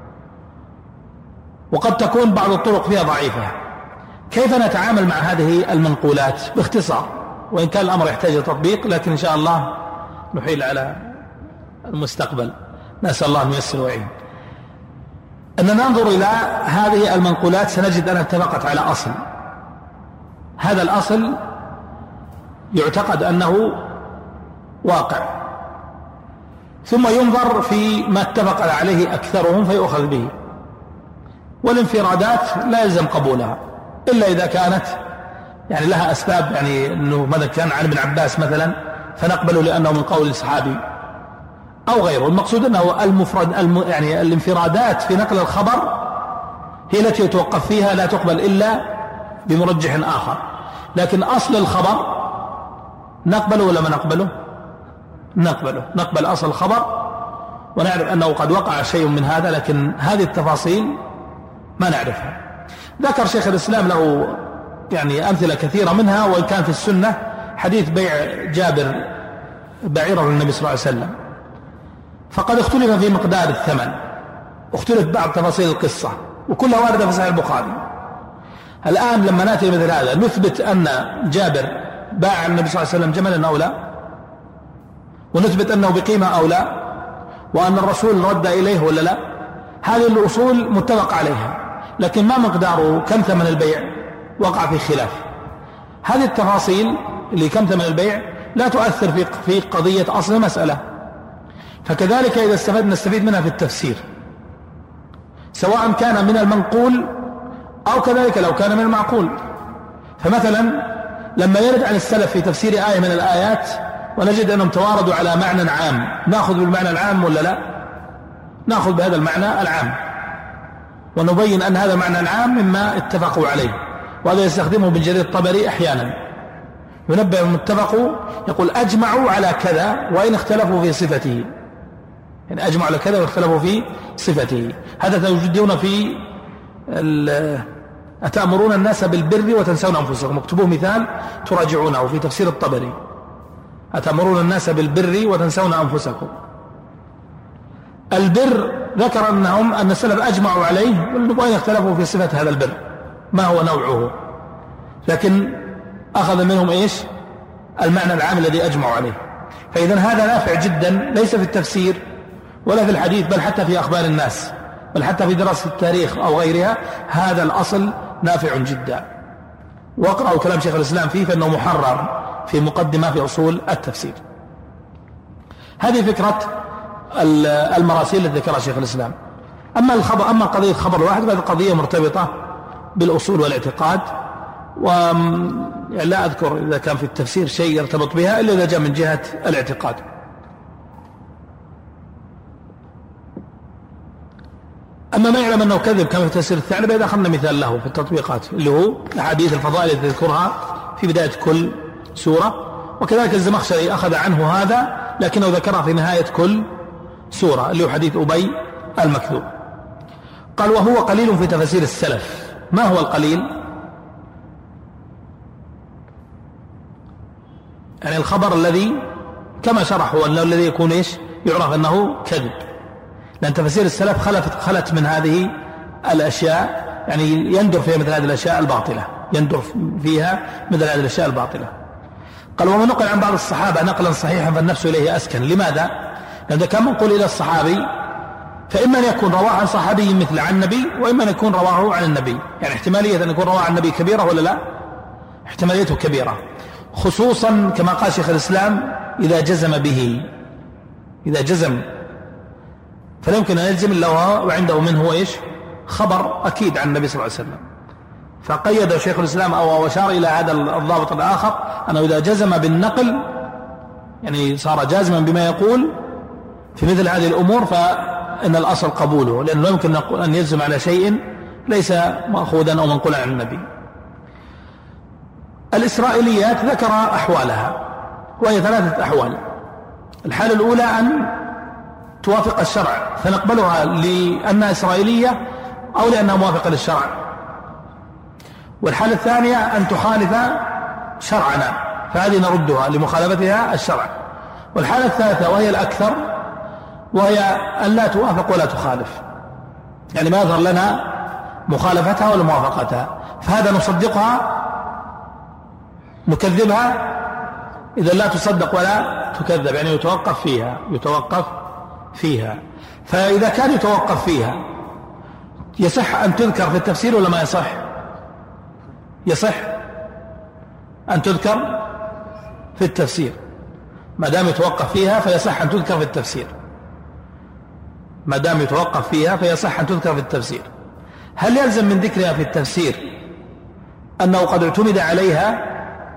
وقد تكون بعض الطرق فيها ضعيفة. كيف نتعامل مع هذه المنقولات؟ باختصار، وإن كان الأمر يحتاج تطبيق، لكن إن شاء الله نحيل على المستقبل، نسأل الله أن ييسر ويعين. أننا ننظر إلى هذه المنقولات سنجد أنها اتفقت على أصل، هذا الأصل يعتقد أنه واقع، ثم ينظر في ما اتفق عليه أكثرهم فيؤخذ به، والانفرادات لا يلزم قبولها إلا إذا كانت يعني لها أسباب، يعني أنه ماذا كان عن ابن عباس مثلا فنقبله لأنه من قول الصحابي أو غيره. المقصود أنه يعني الانفرادات في نقل الخبر هي التي يتوقف فيها، لا تقبل إلا بمرجح آخر. لكن أصل الخبر نقبله ولا ما نقبله؟ نقبل أصل الخبر ونعرف أنه قد وقع شيء من هذا، لكن هذه التفاصيل ما نعرفها. ذكر شيخ الإسلام له يعني أمثلة كثيرة منها، وإن كان في السنة حديث بيع جابر بعيرا للنبي صلى الله عليه وسلم، فقد اختلف في مقدار الثمن، واختلف بعض تفاصيل القصة، وكلها واردة في صحيح البخاري. الآن لما نأتي مثل هذا نثبت أن جابر باع النبي صلى الله عليه وسلم جملا أو لا، ونثبت أنه بقيمة أو لا، وأن الرسول رد إليه ولا لا. هذه الأصول متفق عليها، لكن ما مقداره، كم ثمن البيع، وقع في خلاف. هذه التفاصيل اللي كم ثمن البيع لا تؤثر في قضية أصل المسألة. فكذلك إذا استفدنا نستفيد منها في التفسير، سواء كان من المنقول أو كذلك لو كان من المعقول. فمثلا لما يرد عن السلف في تفسير آية من الآيات ونجد أنهم تواردوا على معنى عام، نأخذ بالمعنى العام ولا لا؟ نأخذ بهذا المعنى العام ونبين أن هذا المعنى العام مما اتفقوا عليه، وهذا يستخدمه ابن جرير الطبري أحيانا، ينبه المتفقوا يقول أجمعوا على كذا وإن اختلفوا في صفته، يعني أجمعوا على كذا واختلفوا في صفته. هذا توجدون في أتأمرون الناس بالبر وتنسون أنفسكم، اكتبوه مثال تراجعونه في تفسير الطبري، أتأمرون الناس بالبر وتنسون أنفسكم. البر ذكر أن السلف أجمعوا عليه وإن اختلفوا في صفة هذا البر ما هو نوعه، لكن أخذ منهم إيش؟ المعنى العام الذي أجمعوا عليه. فإذا هذا نافع جدا ليس في التفسير ولا في الحديث، بل حتى في أخبار الناس، بل حتى في دراسة التاريخ أو غيرها، هذا الأصل نافع جدا. واقرأوا كلام شيخ الإسلام فيه فإنه محرر في مقدمة في أصول التفسير. هذه فكرة المراسيل التي ذكرها شيخ الإسلام. أما قضية خبر الواحد فهذه قضية مرتبطة بالأصول والاعتقاد، ولا أذكر إذا كان في التفسير شيء يرتبط بها إلا إذا جاء من جهة الاعتقاد. أما ما يعلم أنه كذب كما في تفسير الثعلبة إذا أخذنا مثال له في التطبيقات اللي هو أحاديث الفضائل التي تذكرها في بداية كل سورة، وكذلك الزمخشري أخذ عنه هذا لكنه ذكرها في نهاية كل سورة اللي هو حديث أبي المكذوب. قال وهو قليل في تفسير السلف. ما هو القليل؟ يعني الخبر الذي كما شرحوا أنه الذي يكون إيش؟ يعرف أنه كذب، لأن تفسير السلف خلت من هذه الأشياء، يعني يندر فيها مثل هذه الأشياء الباطلة، يندر فيها مثل هذه الأشياء الباطلة. قال وما نقل عن بعض الصحابة نقلا صحيحا فالنفس إليه أسكن. لماذا؟ لأن كان منقول إلى الصحابي فإما أن يكون رواه عن صحابي مثل عن النبي، وإما أن يكون رواه عن النبي، يعني احتمالية أن يكون رواه عن النبي كبيرة ولا لا؟ احتماليته كبيرة، خصوصا كما قال شيخ الإسلام إذا جزم به، إذا جزم فلا يمكن أن يجزم إلا وعنده منه هو إيش؟ خبر أكيد عن النبي صلى الله عليه وسلم. فقيد شيخ الإسلام أو أشار إلى هذا الضابط الآخر أنه إذا جزم بالنقل يعني صار جازما بما يقول في مثل هذه الأمور فإن الأصل قبوله، لأنه لا يمكن أن يجزم على شيء ليس مأخوذا أو منقولا عن النبي. الإسرائيليات ذكر أحوالها وهي 3 أحوال. الحالة الأولى أن توافق الشرع فنقبلها لأنها إسرائيلية أو لأنها موافقة للشرع، والحالة الثانية أن تخالف شرعنا فهذه نردها لمخالفتها الشرع، والحالة الثالثة وهي الأكثر وهي أن لا توافق ولا تخالف، يعني ما يظهر لنا مخالفتها ولا موافقتها، فهذا نصدقها نكذبها إذا لا تصدق ولا تكذب، يعني يتوقف فيها. فإذا كان يتوقف فيها يصح أن تذكر في التفسير ولا ما يصح؟ يصح أن تذكر في التفسير ما دام يتوقف فيها، فيصح أن تذكر في التفسير ما دام يتوقف فيها فيصح أن تذكر في التفسير. هل يلزم من ذكرها في التفسير أنه قد اعتمد عليها؟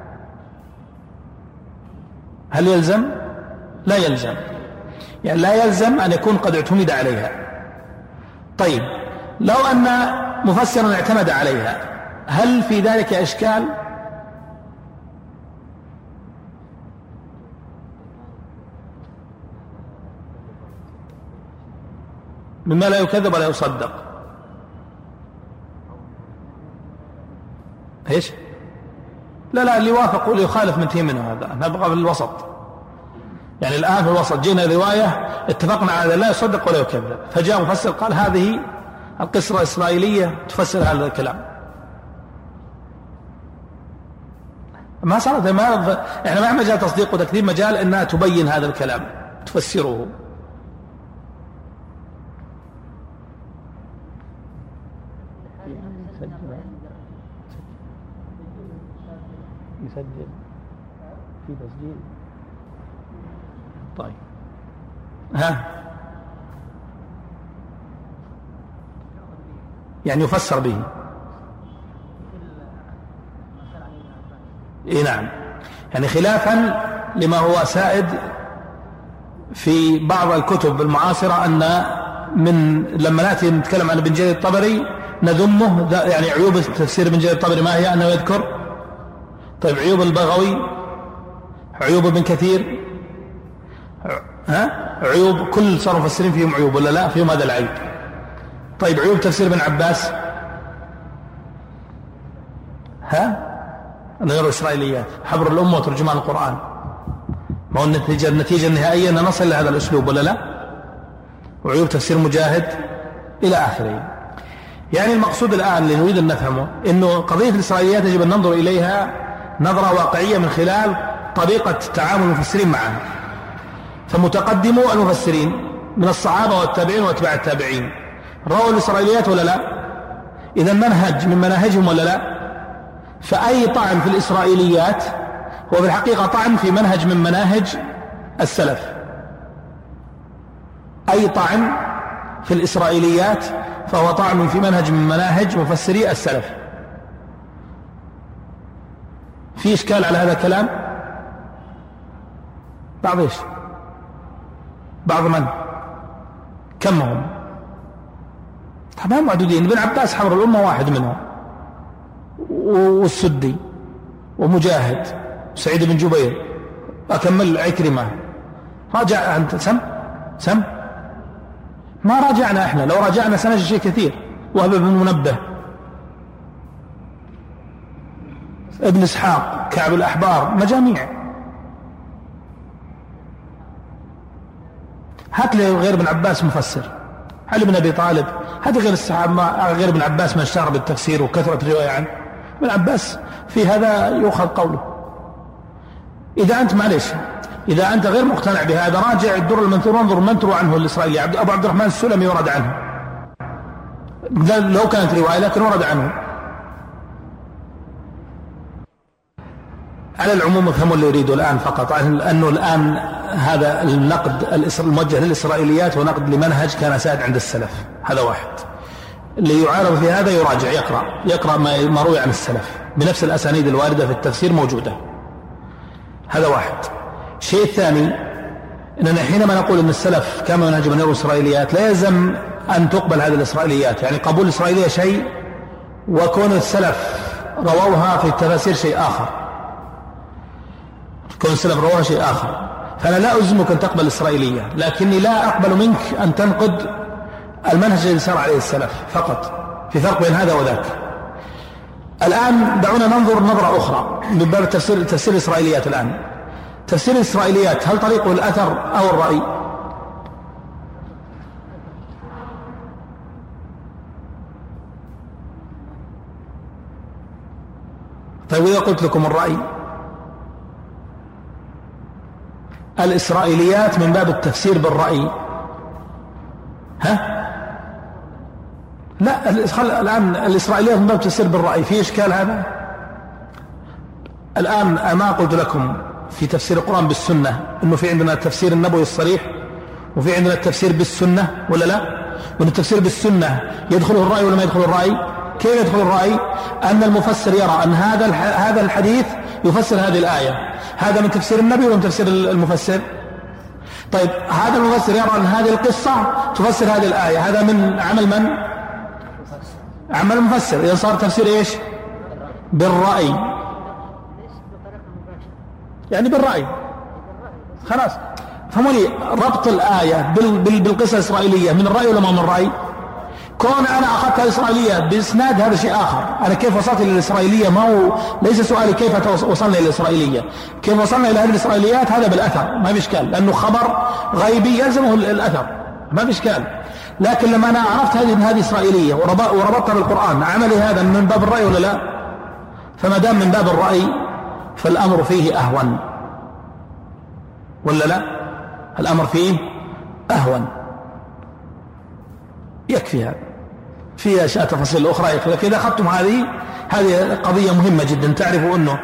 هل يلزم؟ لا يلزم، يعني لا يلزم أن يكون قد اعتمد عليها. طيب لو أن مفسرا اعتمد عليها هل في ذلك إشكال؟ مما لا يكذب ولا يصدق. ايش؟ لا اللي يوافق واللي يخالف منتهي منه، هذا نبغى في الوسط، يعني الآن في الوسط جينا رواية اتفقنا على لا يصدق ولا يكذب، فجاء مفسر قال هذه القصة الإسرائيلية تفسر هذا الكلام، ما صارت احنا ما مجال تصديق وتكذيب، مجال انها تبين هذا الكلام تفسره. يسجل في تسجيل. طيب ها يعني يفسر به. إيه نعم، يعني خلافا لما هو سائد في بعض الكتب المعاصرة أن لما نأتي نتكلم عن ابن جرير الطبري نذمه، يعني عيوب تفسير ابن جرير الطبري ما هي؟ أنه يذكر طيب عيوب البغوي، عيوب ابن كثير، عيوب كل صار مفسرين فيهم عيوب ولا لا؟ فيهم هذا العيب. طيب عيوب تفسير ابن عباس غير الإسرائيليات، حبر الأمة وترجمان القرآن، ما هو النتيجة النهائية أن نصل إلى هذا الأسلوب ولا لا؟ وعيوب تفسير مجاهد إلى آخره. يعني المقصود الآن اللي نريد أن نفهمه أنه قضية الإسرائيليات يجب أن ننظر إليها نظرة واقعية من خلال طريقة تعامل المفسرين معها. فمتقدمو المفسرين من الصحابة والتابعين واتباع التابعين رووا الإسرائيليات ولا لا؟ إذا منهج من مناهجهم ولا لا؟ فأي طعن في الإسرائيليات هو في الحقيقة طعن في منهج من مناهج السلف. أي طعن في الإسرائيليات فهو طعن في منهج من مناهج مفسري السلف. في إشكال على هذا الكلام؟ بعض إيش؟ بعض من؟ كم هم؟ طبعا معدودين. ابن عباس حبر الأمة واحد منهم، والسدي ومجاهد وسعيد بن جبير، أكمل عكرمة. راجع أنت سم ما راجعنا إحنا، لو راجعنا سنجد شيء كثير. وهب بن منبه، ابن إسحاق، كعب الأحبار، مجاميع. هات لي غير ابن عباس مفسر، علي بن أبي طالب، هذا غير الصحابة غير ابن عباس من اشتهر بالتفسير وكثرة الرواية عنه. ابن عباس في هذا يؤخذ قوله. إذا أنت معليش، إذا أنت غير مقتنع بهذا راجع الدر المنثور وانظر من تروى عنه الإسرائيلي. أبو عبد الرحمن السلمي ورد عنه، لو كانت رواية لكن ورد عنه. على العموم افهموا اللي يريده الآن فقط، أنه الآن هذا النقد الموجه للإسرائيليات هو نقد لمنهج كان سائد عند السلف. هذا واحد. اللي يعارض في هذا يراجع، يقرأ ما روي عن السلف بنفس الأسانيد الواردة في التفسير موجودة. هذا واحد. الشيء الثاني أننا حينما نقول أن السلف كما منهج من يروي الإسرائيليات لا يلزم أن تقبل هذه الإسرائيليات. يعني قبول الإسرائيلية شيء وكون السلف رووها في التفاسير شيء آخر، كون السلف رووها شيء آخر. فأنا لا ألزمك أن تقبل الإسرائيلية، لكني لا أقبل منك أن تنقد المنهج الذي سار عليه السلف فقط. في فرق بين هذا وذاك. الآن دعونا ننظر نظرة أخرى من باب تفسير الإسرائيليات. الآن تفسير الإسرائيليات هل طريقه الأثر أو الرأي؟ طيب وإذا قلت لكم الرأي، الإسرائيليات من باب التفسير بالرأي لا، الآن الإسرائيليات من باب التفسير بالرأي في إشكال هذا؟ الآن ما قلت لكم في تفسير القرآن بالسنة أنه في عندنا التفسير النبوي الصريح وفي عندنا التفسير بالسنة ولا لا؟ وأن التفسير بالسنة يدخله الرأي ولا ما يدخل الرأي؟ كيف يدخل الرأي؟ أن المفسر يرى أن هذا الحديث يفسر هذه الآية. هذا من تفسير النبي ولا من تفسير المفسر؟ طيب هذا المفسر يرى أن هذه القصة تفسر هذه الآية. هذا من عمل من؟ عمل المفسر. إذا صار تفسير إيش؟ بالرأي. يعني بالرأي خلاص. فهموا لي ربط الآية بالقصة الإسرائيلية من الرأي ولا ما من الرأي؟ كون أنا أخذت الإسرائيلية بإسناد هذا شيء آخر. أنا كيف وصلت إلى الإسرائيلية ما هو ليس سؤالي كيف وصلنا إلى الإسرائيلية، كيف وصلنا إلى هذه الإسرائيليات هذا بالأثر ما في إشكال، لأنه خبر غيبي يلزمه الأثر ما في إشكال. لكن لما أنا عرفت هذه إسرائيلية وربطتها بالقرآن عملي هذا من باب الرأي ولا لا؟ فما دام من باب الرأي فالأمر فيه أهون ولا لا؟ الأمر فيه أهون. يكفي هذا. في أشياء تفاصيل أخرى يكفي. إذا أخذتم هذه قضية مهمة جدا، تعرفوا أنه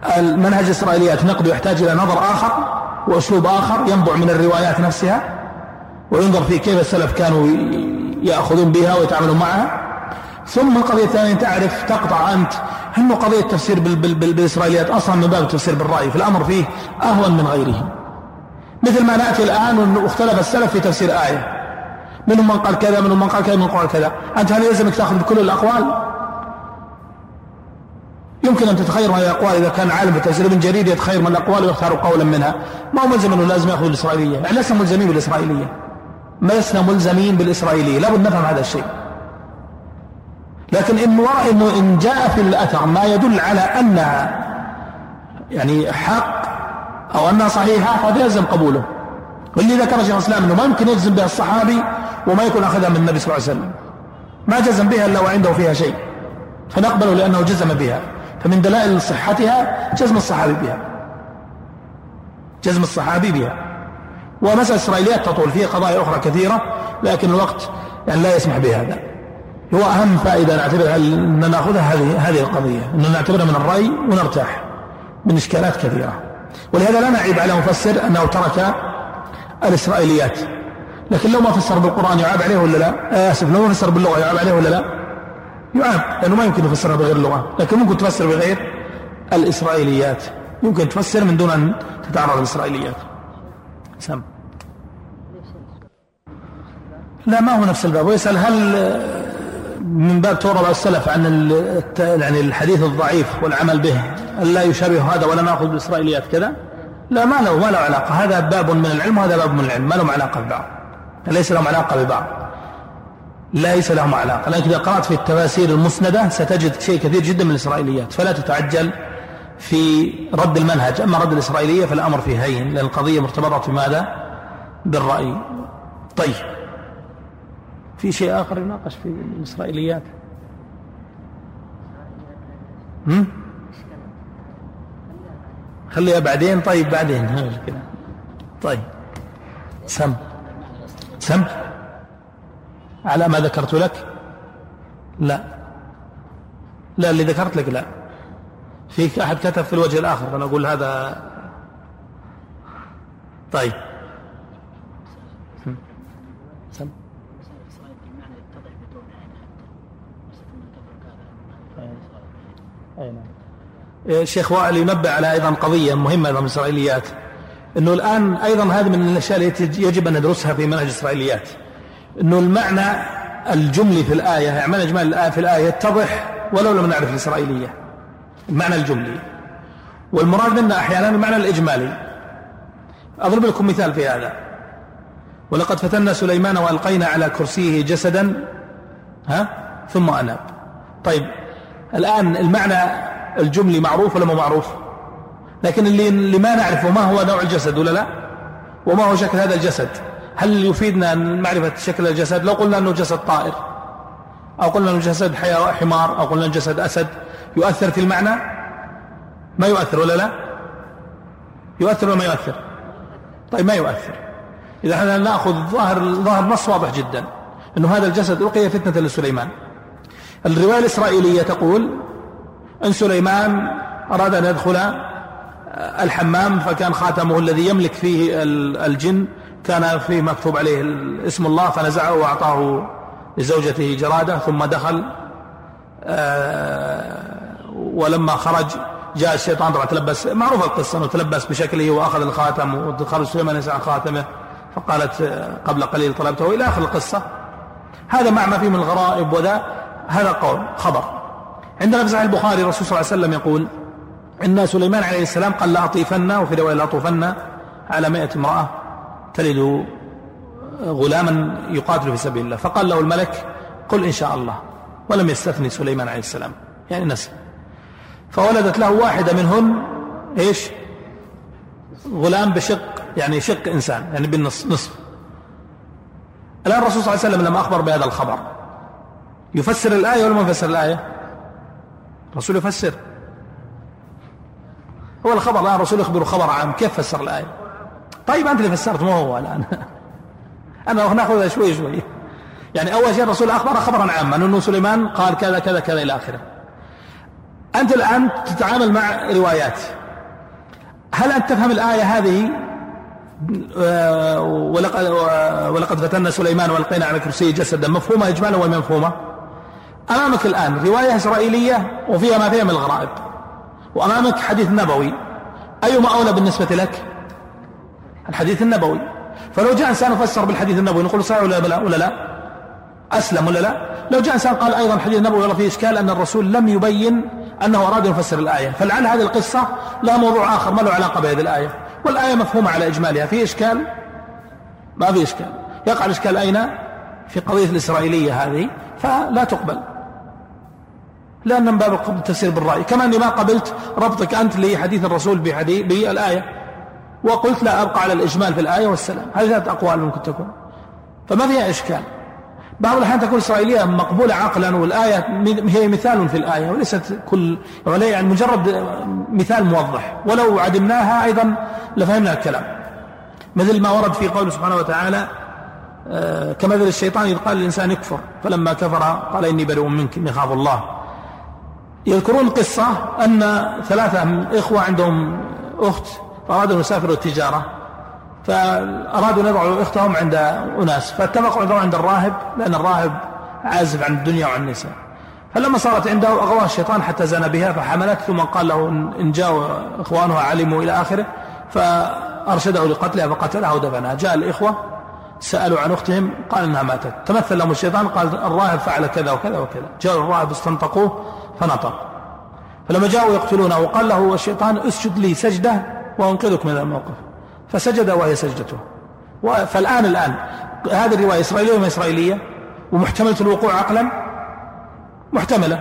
المنهج الإسرائيليات نقد يحتاج إلى نظر آخر وأسلوب آخر ينبع من الروايات نفسها. وينظر في كيف السلف كانوا يأخذون بها ويتعاملون معها. ثم القضية الثانية تعرف تقطع أنت أنه قضية التفسير بالإسرائيليات أصلا من باب التفسير بالرأي، في الأمر فيه أهون من غيره. مثل ما نأتي الآن واختلف السلف في تفسير آية، منهم من قال كذا، منهم من قال كذا، منهم من قال كذا. أنت هل يلزمك تأخذ بكل الأقوال؟ يمكن أن تتخير من الأقوال إذا كان عالم بالتفسير. ابن جرير يتخير من الأقوال ويختار قولا منها، ما هو ملزم أنه لازم يأخذ الإسرائيلية. يعني لسنا ملزمين بالإسرائيلية، ما لسنا ملزمين بالإسرائيلية، لابد نفهم هذا الشيء. لكن إن جاء في الأثر ما يدل على أنها يعني حق أو أنها صحيحة فهذا يلزم قبوله. واللي ذكر شيخ الإسلام أنه ما يمكن يجزم بها الصحابي وما يكون أخذها من النبي صلى الله عليه وسلم، ما جزم بها إلا وعنده فيها شيء فنقبله لأنه جزم بها. فمن دلائل صحتها جزم الصحابي بها، جزم الصحابي بها. ومسألة الإسرائيليات تطول فيها قضايا أخرى كثيرة، لكن الوقت يعني لا يسمح بهذا. هو أهم فائدة نعتبرها أن نأخذها هذه القضية، أن نعتبرها من الرأي ونرتاح من إشكالات كثيرة. ولهذا لا نعيب على مفسر أنه ترك الإسرائيليات، لكن لو ما فسر بالقرآن يعاب عليه ولا لا؟ آسف، لو ما فسر باللغة يعاب عليه ولا لا؟ يعاب، لأنه ما يمكن يفسرها بغير اللغة. لكن ممكن تفسر بغير الإسرائيليات، يمكن تفسر من دون أن تتعرض للإسرائيليات. سم لا، ما هو نفس الباب. ويسأل هل من باب تورط السلف عن يعني الحديث الضعيف والعمل به ألا يشابه هذا ولا نأخذ بالإسرائيليات كذا؟ لا، ما له علاقة. هذا باب من العلم وهذا باب من العلم، ما لهم علاقة ببعض، ليس لهم علاقة ببعض، ليس لهم علاقة. لكن إذا قرأت في التفاسير المسندة ستجد شيء كثير جدا من الإسرائيليات، فلا تتعجل في رد المنهج. أما رد الإسرائيلية فالأمر فيه هين، لأن القضية مرتبطة بماذا؟ بالرأي. طيب، في شيء آخر يناقش في الإسرائيليات؟ خليها بعدين. طيب بعدين كده. طيب سم على ما ذكرت لك. لا اللي ذكرت لك لا. فيك أحد كتب في الوجه الآخر فأنا أقول هذا. طيب سم الشيخ وائل ينبه على أيضا قضية مهمة من الإسرائيليات، أنه الآن أيضا هذه من الأشياء التي يجب أن ندرسها في منهج الإسرائيليات، أنه المعنى الجملي في الآية، يعني معنى إجمالي الآية في الآية يتضح ولو لم نعرف الإسرائيلية، المعنى الجملي، والمراد منا أحيانا المعنى الإجمالي. أضرب لكم مثال في هذا: ولقد فتنا سليمان وألقينا على كرسيه جسدا ثم أناب. طيب الآن المعنى الجملي معروف ولا مو معروف؟ لكن اللي ما نعرفه ما هو نوع الجسد ولا لا، وما هو شكل هذا الجسد. هل يفيدنا معرفة شكل الجسد؟ لو قلنا أنه جسد طائر، أو قلنا أنه جسد حمار، أو قلنا أنه جسد أسد، يؤثر في المعنى؟ ما يؤثر ولا لا؟ يؤثر ولا ما يؤثر؟ طيب ما يؤثر. إذا احنا نأخذ ظاهر نص واضح جدا أنه هذا الجسد ألقي فتنة لسليمان. الرواية الإسرائيلية تقول أن سليمان أراد أن يدخل الحمام، فكان خاتمه الذي يملك فيه الجن كان فيه مكتوب عليه اسم الله، فنزعه وأعطاه لزوجته جرادة، ثم دخل ولما خرج جاء الشيطان طبعا تلبس، معروف القصة أنه تلبس بشكله وأخذ الخاتم، ودخل سليمان يسعى خاتمه فقالت قبل قليل طلبته، إلى آخر القصة. هذا مع ما فيه من الغرائب، وذا هذا قول خبر. عندنا في صحيح البخاري الرسول صلى الله عليه وسلم يقول إن سليمان عليه السلام قال لأطيفن، وفي رواية لأطوفن على 100 امرأة تلد غلاما يقاتل في سبيل الله، فقال له الملك قل إن شاء الله، ولم يستثني سليمان عليه السلام، يعني نسل. فولدت له واحدة منهن إيش؟ غلام بشق، يعني شق إنسان، يعني بالنصف نصف. الآن الرسول صلى الله عليه وسلم لما أخبر بهذا الخبر يفسر الآية ولا ما يفسر الآية؟ الرسول يفسر. هو الخبر الآن الرسول يخبر خبر عام، كيف فسر الآية؟ طيب أنت اللي فسرت، ما هو الآن. أنا نأخذها شوي شوي. يعني أول شيء الرسول أخبر خبرا عاما أنه سليمان قال كذا كذا كذا إلى آخره. أنت الآن تتعامل مع روايات، هل أنت تفهم الآية هذه ولقد فتنا سليمان والقينا على كرسيه جسدا، مفهومة إجمالا ولا مفهومة؟ أمامك الآن رواية إسرائيلية وفيها ما فيها من الغرائب، وأمامك حديث نبوي، أيما أولى بالنسبة لك؟ الحديث النبوي. فلو جاء إنسان يفسر بالحديث النبوي نقول صحيح ولا لا؟ أسلم ولا لا؟ لو جاء إنسان قال أيضا الحديث النبوي ولا فيه إشكال أن الرسول لم يبين أنه أراد يفسر الآية، فلعل هذه القصة لا موضوع آخر ما له علاقة بهذه الآية، والآية مفهومة على إجمالها. في إشكال؟ ما في إشكال. يقع الإشكال أين؟ في قضية الإسرائيلية هذه، فلا تقبل، لأن من باب التفسير بالرأي. كما أني ما قبلت ربطك أنت لحديث الرسول بالآية، وقلت لا أبقى على الإجمال في الآية والسلام. هذه ثلاث أقوال ممكن تكون، فما فيها إشكال. بعض الأحيان تكون إسرائيلية مقبولة عقلا، والآية هي مثال في الآية وليست كل، يعني مجرد مثال موضح، ولو عدمناها أيضا لفهمنا الكلام. مثل ما ورد في قوله سبحانه وتعالى كمثل الشيطان إذ قال الإنسان يكفر فلما كفر قال إني بريء منك إني أخاف الله. يذكرون قصة أن ثلاثة إخوة عندهم أخت فأرادوا أن يسافروا التجارة، فأرادوا أن يضعوا أختهم عند أناس، فاتفقوا يضعوا عند الراهب لأن الراهب عازف عن الدنيا وعن النساء. فلما صارت عنده أغواها الشيطان حتى زنى بها فحملت، ثم قال له إن جاءوا إخوانها علموا إلى آخره، فأرشده لقتلها فقتلها ودفنها. جاء الإخوة سألوا عن أختهم قال إنها ماتت، تمثل لهم الشيطان قال الراهب فعل كذا وكذا وكذا. جاءوا الراهب استنطقوه فنطق، فلما جاءوا يقتلونه وقال له الشيطان اسجد لي سجدة وأنقذك من الموقف، فسجد وهي سجدته. فالآن هذه الرواية إسرائيلية وما إسرائيلية، ومحتملة الوقوع عقلا محتملة،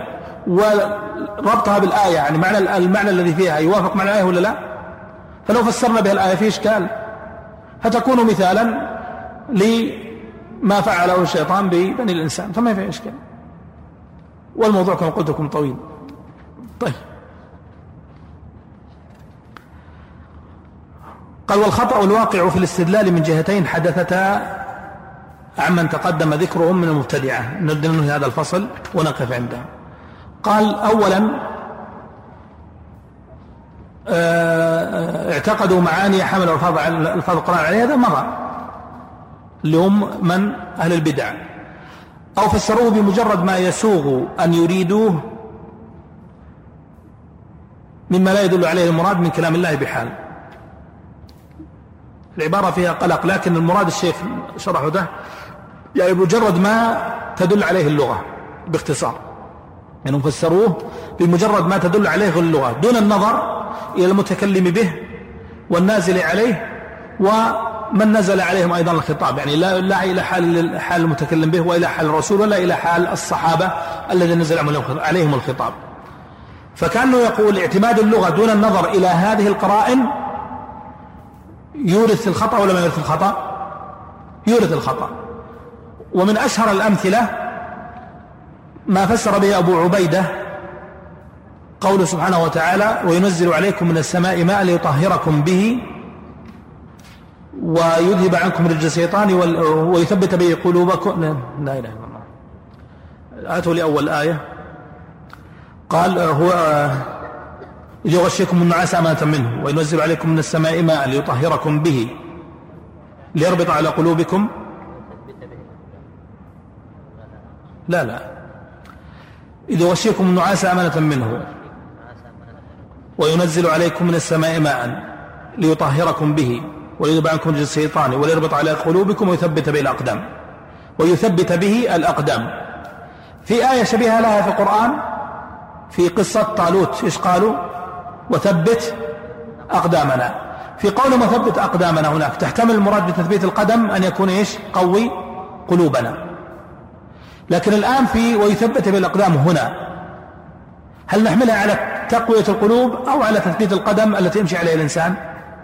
وربطها بالآية يعني المعنى الذي فيها يوافق معنى الآية ولا لا؟ فلو فسرنا بها الآية فيه إشكال، فتكون مثالا لما فعله الشيطان ببني الإنسان، فما فيه إشكال. والموضوع كما قلت لكم طويل. طيب، قال والخطأ والواقع في الاستدلال من جهتين حدثتا عمن تقدم ذكرهم من المبتدعة. ننهي هذا الفصل ونقف عنده. قال أولا اعتقدوا معاني حمل الفاظ القرآن عليه، هذا مرة اللي هم من أهل البدع، أو فسروه بمجرد ما يسوغ أن يريدوه مما لا يدل عليه المراد من كلام الله بحال. العبارة فيها قلق، لكن المراد الشيخ شرحه ده يعني بمجرد ما تدل عليه اللغة باختصار، يعني فسروه بمجرد ما تدل عليه اللغة دون النظر إلى المتكلم به والنازل عليه ومن نزل عليهم أيضا الخطاب، يعني لا إلى حال المتكلم به وإلى حال الرسول ولا إلى حال الصحابة الذين نزل عليهم الخطاب. فكانه يقول اعتماد اللغة دون النظر إلى هذه القرائن يورث الخطأ ولا ما يورث الخطأ؟ يورث الخطأ. ومن أشهر الأمثلة ما فسر به أبو عبيدة قوله سبحانه وتعالى وينزل عليكم من السماء ماء ليطهركم به ويذهب عنكم رجز الشيطان ويثبت به قلوبكم. لا إله إلا الله. آتوا لأول آية قال هو يغشيكم النعاس أمانة منه وينزل عليكم من السماء ماء ليطهركم به ليربط على قلوبكم. لا إذ يغشيكم النعاس أمانة منه وينزل عليكم من السماء ماء ليطهركم به ويذهب عنكم رجز الشيطان وليربط على قلوبكم ويثبت به الأقدام. ويثبت به الأقدام في آية شبيهة لها في القرآن في قصة طالوت، إيش قالوا؟ وثبت أقدامنا. في قول مثبت أقدامنا هناك تحتمل المراد بتثبيت القدم أن يكون إيش؟ قوي قلوبنا. لكن الآن في ويثبت بالأقدام هنا هل نحملها على تقوية القلوب أو على تثبيت القدم التي يمشي عليها الإنسان؟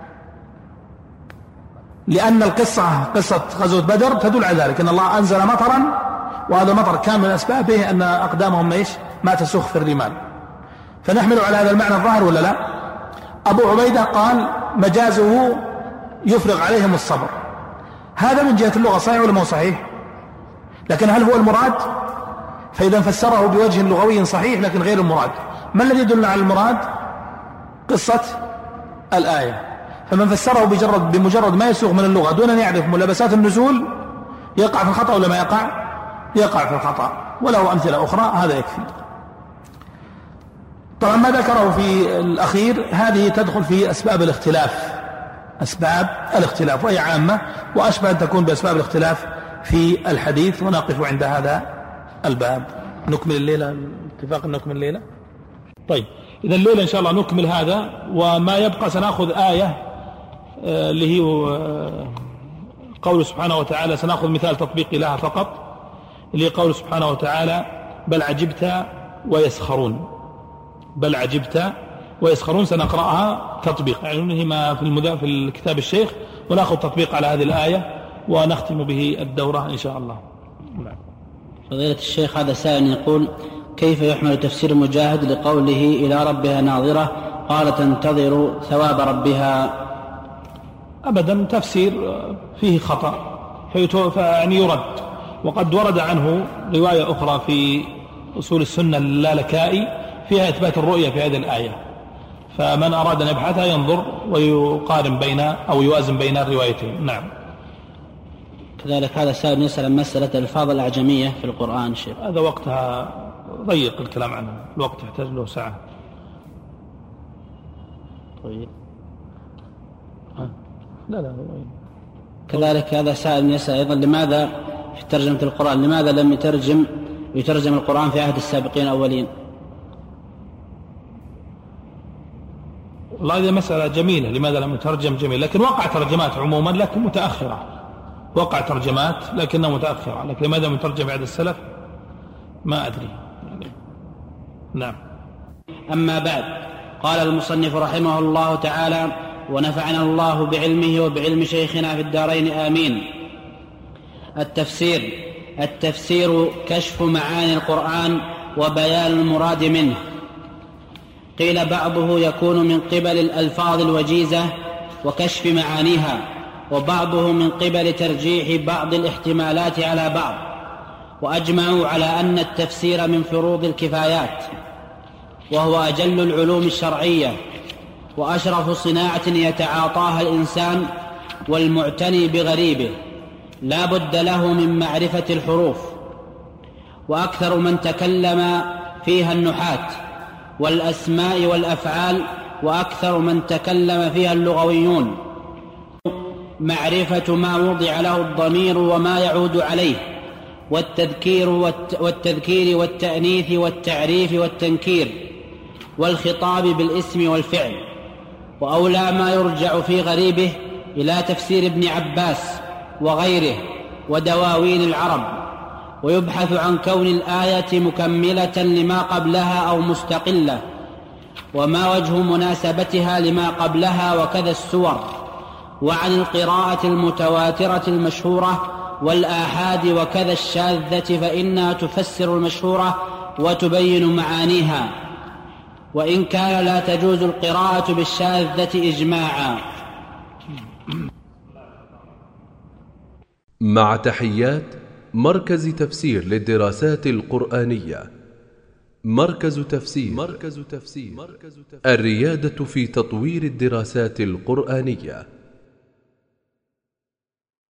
لأن القصة قصة غزوة بدر تدل على ذلك، أن الله أنزل مطرا وهذا المطر كان من أسبابه أن أقدامهم إيش؟ ما تسخ في الرمال. فنحمل على هذا المعنى الظاهر ولا لا؟ أبو عبيدة قال مجازه يفرغ عليهم الصبر. هذا من جهة اللغة صحيح ولا مو صحيح؟ لكن هل هو المراد؟ فإذا فسره بوجه لغوي صحيح لكن غير المراد. ما الذي يدل على المراد؟ قصة الآية. فمن فسره بمجرد ما يسوغ من اللغة دون أن يعرف ملابسات النزول يقع في الخطأ ولا ما يقع في الخطأ، وله أمثلة أخرى هذا يكفي. طبعا ما ذكره في الأخير هذه تدخل في أسباب الاختلاف وهي عامة وأشبه أن تكون بأسباب الاختلاف في الحديث. ونقف عند هذا الباب. نكمل الليلة، اتفاق نكمل الليلة. طيب إذا الليلة إن شاء الله نكمل هذا، وما يبقى سنأخذ آية اللي هي قول سبحانه وتعالى، سنأخذ مثال تطبيقي لها فقط، اللي هي قول سبحانه وتعالى بل عجبت ويسخرون، سنقرأها تطبيق، يعني ما في الكتاب الشيخ، ونأخذ تطبيق على هذه الآية ونختم به الدورة إن شاء الله. فضيلة الشيخ، هذا سائل يقول: كيف يحمل تفسير مجاهد لقوله إلى ربها ناظرة قال تنتظر ثواب ربها؟ أبدا، تفسير فيه خطأ فيعني يرد. وقد ورد عنه رواية أخرى في أصول السنة اللالكائي فيها إثبات الرؤية في هذه الآية، فمن أراد أن يبحثها ينظر ويقارن بين أو يوازن بين الروايتين. نعم. كذلك هذا سائل يسأل عن مسألة الألفاظ الأعجمية في القرآن شيخ. هذا وقتها ضيق الكلام عنه، الوقت يحتاج له ساعة. طيب. لا. كذلك هذا سائل يسأل أيضا لماذا في ترجمة القرآن لماذا لم يترجم القرآن في عهد السابقين الأولين؟ والله هذه مسألة جميلة، لماذا لم يترجم؟ جميل، لكن وقع ترجمات عموما لكن متأخرة، وقع ترجمات لكنها متأخرة، لكن لماذا لم يترجم بعد السلف ما أدري. نعم. أما بعد، قال المصنف رحمه الله تعالى: ونفعنا الله بعلمه وبعلم شيخنا في الدارين آمين. التفسير كشف معاني القرآن وبيان المراد منه. قيل بعضه يكون من قبل الألفاظ الوجيزة وكشف معانيها، وبعضه من قبل ترجيح بعض الاحتمالات على بعض، وأجمعوا على أن التفسير من فروض الكفايات، وهو أجل العلوم الشرعية وأشرف صناعة يتعاطاها الإنسان والمعتني بغريبه، لا بد له من معرفة الحروف، وأكثر من تكلم فيها النحاة، والأسماء والأفعال، وأكثر من تكلم فيها اللغويون، معرفة ما وضع له الضمير وما يعود عليه، والتذكير والتأنيث والتعريف والتنكير، والخطاب بالاسم والفعل. وأولى ما يرجع في غريبه إلى تفسير ابن عباس وغيره ودواوين العرب، ويبحث عن كون الآية مكملة لما قبلها أو مستقلة، وما وجه مناسبتها لما قبلها، وكذا السور، وعن القراءة المتواترة المشهورة والآحاد، وكذا الشاذة، فإنها تفسر المشهورة وتبين معانيها، وإن كان لا تجوز القراءة بالشاذة إجماعا. مع تحيات مركز تفسير للدراسات القرآنية. مركز تفسير الريادة في تطوير الدراسات القرآنية.